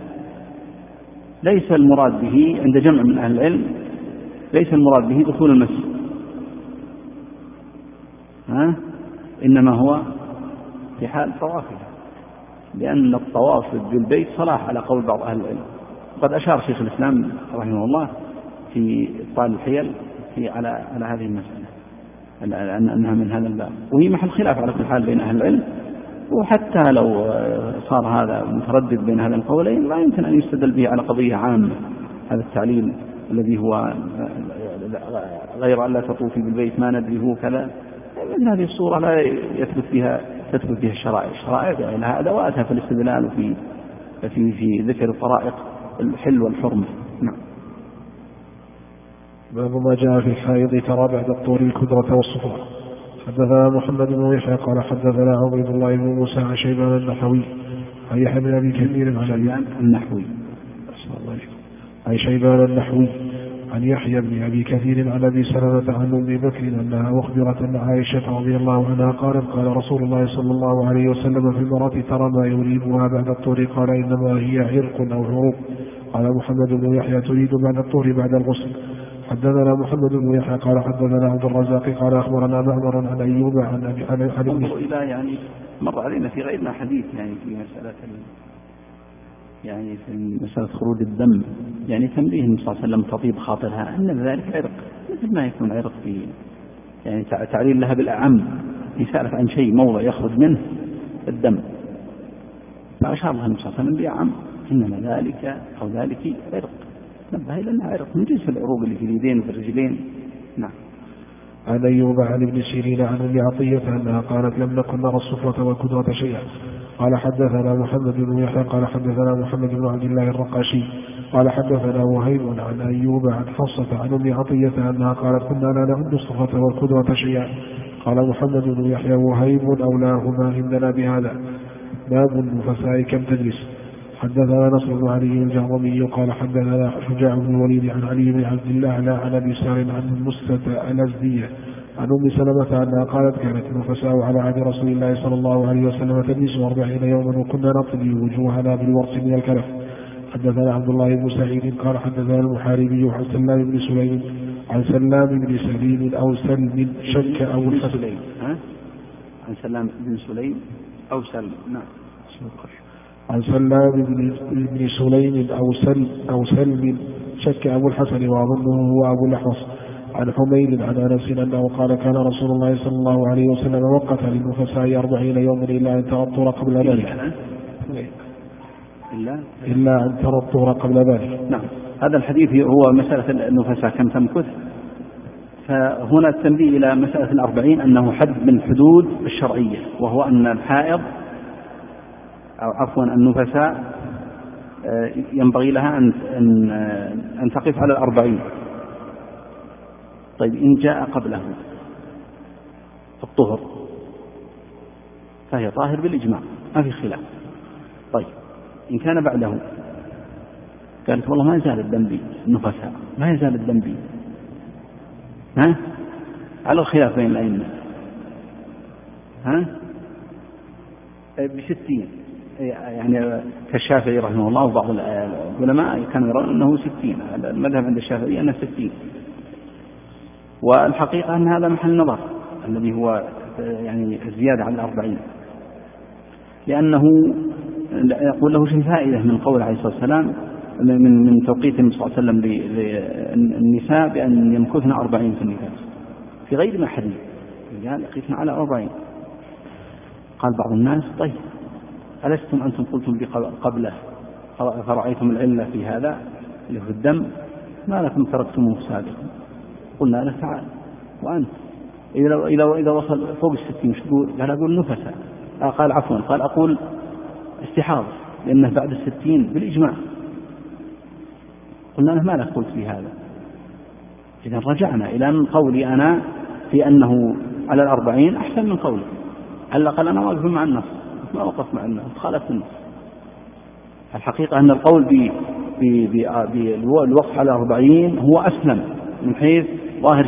ليس المراد به، عند جمع من أهل العلم ليس المراد به دخول المسجد، إنما هو في حال طوافها، لأن الطواف بالبيت صلاح على قول بعض أهل العلم. وقد أشار شيخ الإسلام رحمه الله في إبطال الحيل على هذه المسألة أنها من هذا الباب، وهي محل خلاف على كل حال بين أهل العلم. وحتى لو صار هذا متردد بين هذا القولين لا يمكن أن يستدل به على قضية عامة، هذا التعليل الذي هو غير أن لا تطوفي بالبيت ما ندري هو كذا، من هذه الصورة لا تثبت فيها الشرائع لها أدواتها في الاستدلال وفي في ذكر الطرائق الحل والحرمة. نعم. باب ما جاء في الحائض ترى بعد الطور الكدرة والصفرة. حدثنا محمد بن يحيى قال حدثنا عبيد الله بن موسى عن شيبان النحوي عن يحيى بن أبي كثير عن شيبان النحوي عن يحيى بن أبي كثير عن أبي سلمة عن أم بكر أنها أخبرت أن عائشة رضي الله عنها قالت قال رسول الله صلى الله عليه وسلم في المرأة ترى ما يريبها بعد الطهر، قال إنما هي عرق أو عروق. قال محمد بن يحيى تريد بعد الطهر بعد الغسل. حدثنا محمد بن يحيى قال حدثنا عبد الرزاق قال أخبرنا معمر عن أيوب عن إلى يعني مر علينا في غيرنا حديث يعني في مسألة يعني في مسألة خروج الدم، يعني تنبيه النبي صلى الله عليه وسلم تطيب خاطرها أن ذلك عرق، مثل ما يكون عرق في يعني تعليل لها بالأعم، يسألك عن شيء موضع يخرج منه الدم، فأشار لها النبي صلى الله عليه وسلم بأعم، إنما ذلك أو ذلك عرق، نبه إلى أنها عرق من جنس العروق اللي في اليدين وفي الرجلين. نعم. عن أيوب عن ابن سيرين عن أم عطية أنها قالت لم نكن نرى الصفرة والكدرة شيئا. قال حدثنا محمد بن يحيى قال حدثنا محمد بن عبد الله الرقاشي قال حدثنا وهيب عن أيوب عن حفصة عن أم عطية أنها قالت كنا لا نعد الصفرة والكدرة شيئا. قال محمد بن يحيى وهيب أولاهما عندنا بهذا. باب النفساء كم تجلس. حدثنا نصر بن علي الجهضمي قال حدثنا شجاع بن الوليد عن علي بن عبد الله لا عن ابي سار عن المستة الازدية عن ام سلمة انها قالت كانت النفساء على عهد رسول الله صلى الله عليه وسلم تجلس 40 يوما وكنا نطلي وجوهنا بالورس من الكلف. حدثنا عبد الله بن سعيد قال حدثنا المحاربي عن سلام بن سليم عن سلام بن سليم او سلم شك او الحسن عن سلام بن سليم او سلم. نعم. عن سلام بن سليم أو سلم شك أبو الحسن وأظنه هو أبو الأحوص. عن حميد عن أنس أنه قال كان رسول الله صلى الله عليه وسلم وقت للنفساء 40 يوما إلا أن ترى الطور قبل ذلك. إلا أن ترى الطور قبل ذلك. نعم. هذا الحديث هو مسألة النفساء كم تمكث، فهنا التنبيه إلى مسألة 40 أنه حد من حدود الشرعية، وهو أن الحائض أو عفوا النفساء ينبغي لها أن تقف على 40. طيب إن جاء قبله الطهر فهي طاهر بالإجماع ما في خلاف. طيب إن كان بعده قالت والله ما يزال الدم بي النفساء ما يزال الدم بي، على الخلاف بين الأئمة، ب60 يعني كالشافعي رحمه الله وبعض العلماء كانوا يرون أنه 60، المذهب عند الشافعي أنه 60، والحقيقة أن هذا محل نظر الذي هو يعني الزيادة على 40، لأنه يقول له شيء فائدة من قول عليه الصلاة والسلام من توقيت النبي صلى الله عليه وسلم للنساء بأن يمكثن 40 في النفاس في غير ما حديث، الرجال يقفن على 40. قال بعض الناس طيب ألستم أنتم قلتم قبله فرأيتم العلة في هذا اللي في الدم ما لكم تركتموه سابقا؟ قلنا له تعال وأنت إذا وصل فوق 60 مش تقول؟ قال أقول نفسا، قال عفوا قال أقول استحاض لأنه بعد 60 بالإجماع. قلنا له ما لك قلت في هذا؟ إذا رجعنا إلى أن قولي أنا في أنه على 40 أحسن من قولي، على الأقل أنا واقف مع النص ما وقف مع النص خالف النص. الحقيقة أن القول بالوقف على 40 هو أسلم من حيث ظاهر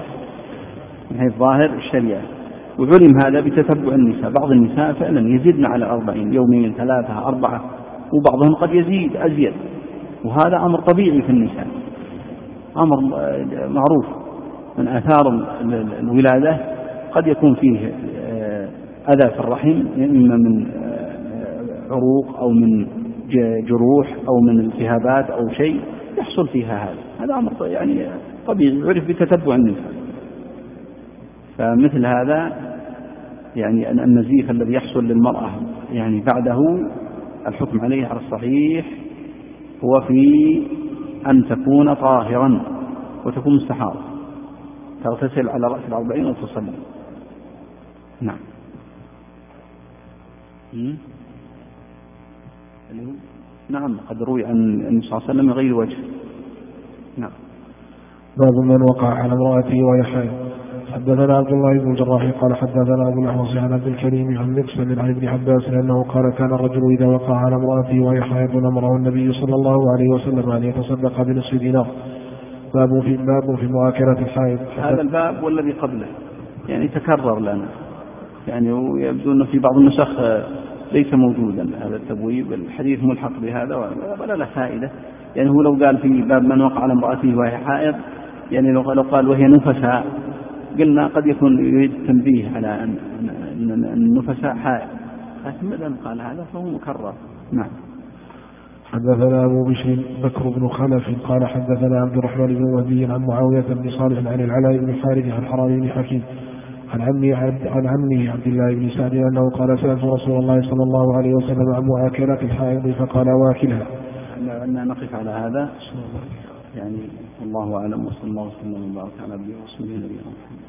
الشريعة، وعلم هذا بتتبع النساء. بعض النساء فعلا يزيدن على 40 يومين 3 4 وبعضهم قد يزيد أزيد، وهذا أمر طبيعي في النساء، أمر معروف من آثار الولادة. قد يكون فيه أذى في الرحم إما من عروق أو من جروح أو من التهابات أو شيء يحصل فيها هذا أمر يعني طبيعي عرف بتتبع النساء. فمثل هذا يعني النزيف الذي يحصل للمرأة يعني بعده الحكم عليه على الصحيح هو في أن تكون طاهرا وتكون مستحاضة، تغتسل على رأس 40 وتصلي. نعم. نعم قد روي عن النبي صلى الله عليه وسلم من غير وجه. نعم. باب من وقع على امرأته وهي حائض. حدثنا عبد الله بن الجراح قال حدثنا ابو الاحوص عن عبد الكريم عن مقسم عن ابن عباس انه قال كان الرجل اذا وقع على امرأته وهي حائض امره النبي صلى الله عليه وسلم ان يتصدق بنصف دينار. باب في مؤاكلة الحائض. هذا الباب والذي قبله يعني تكرر لنا، يعني ويبدو أنه في بعض النسخ ليس موجودا هذا التبويب، الحديث ملحق بهذا ولا له فائدة. يعني هو لو قال في باب من وقع على امرأته وهي حائض، يعني لو قال وهي نفساء قلنا قد يكون يريد تنبيه على أن النفساء حائض، لكن ماذا قال هذا فهو مكرر. نعم. حدثنا أبو بشر بكر بن خلف قال حدثنا عبد الرحمن بن وهبي عن معاوية بن صالح عن العلاء بن حارث عن حرام بن حكيم عن عمه عبد الله بن سعد أنه قال سألت رسول الله صلى الله عليه وسلم عن مؤاكلات الحائض فقال واكلها. أن نقف على هذا يعني والله أعلم، وصلى الله وسلم وبارك على عبده ورسوله نبينا محمد.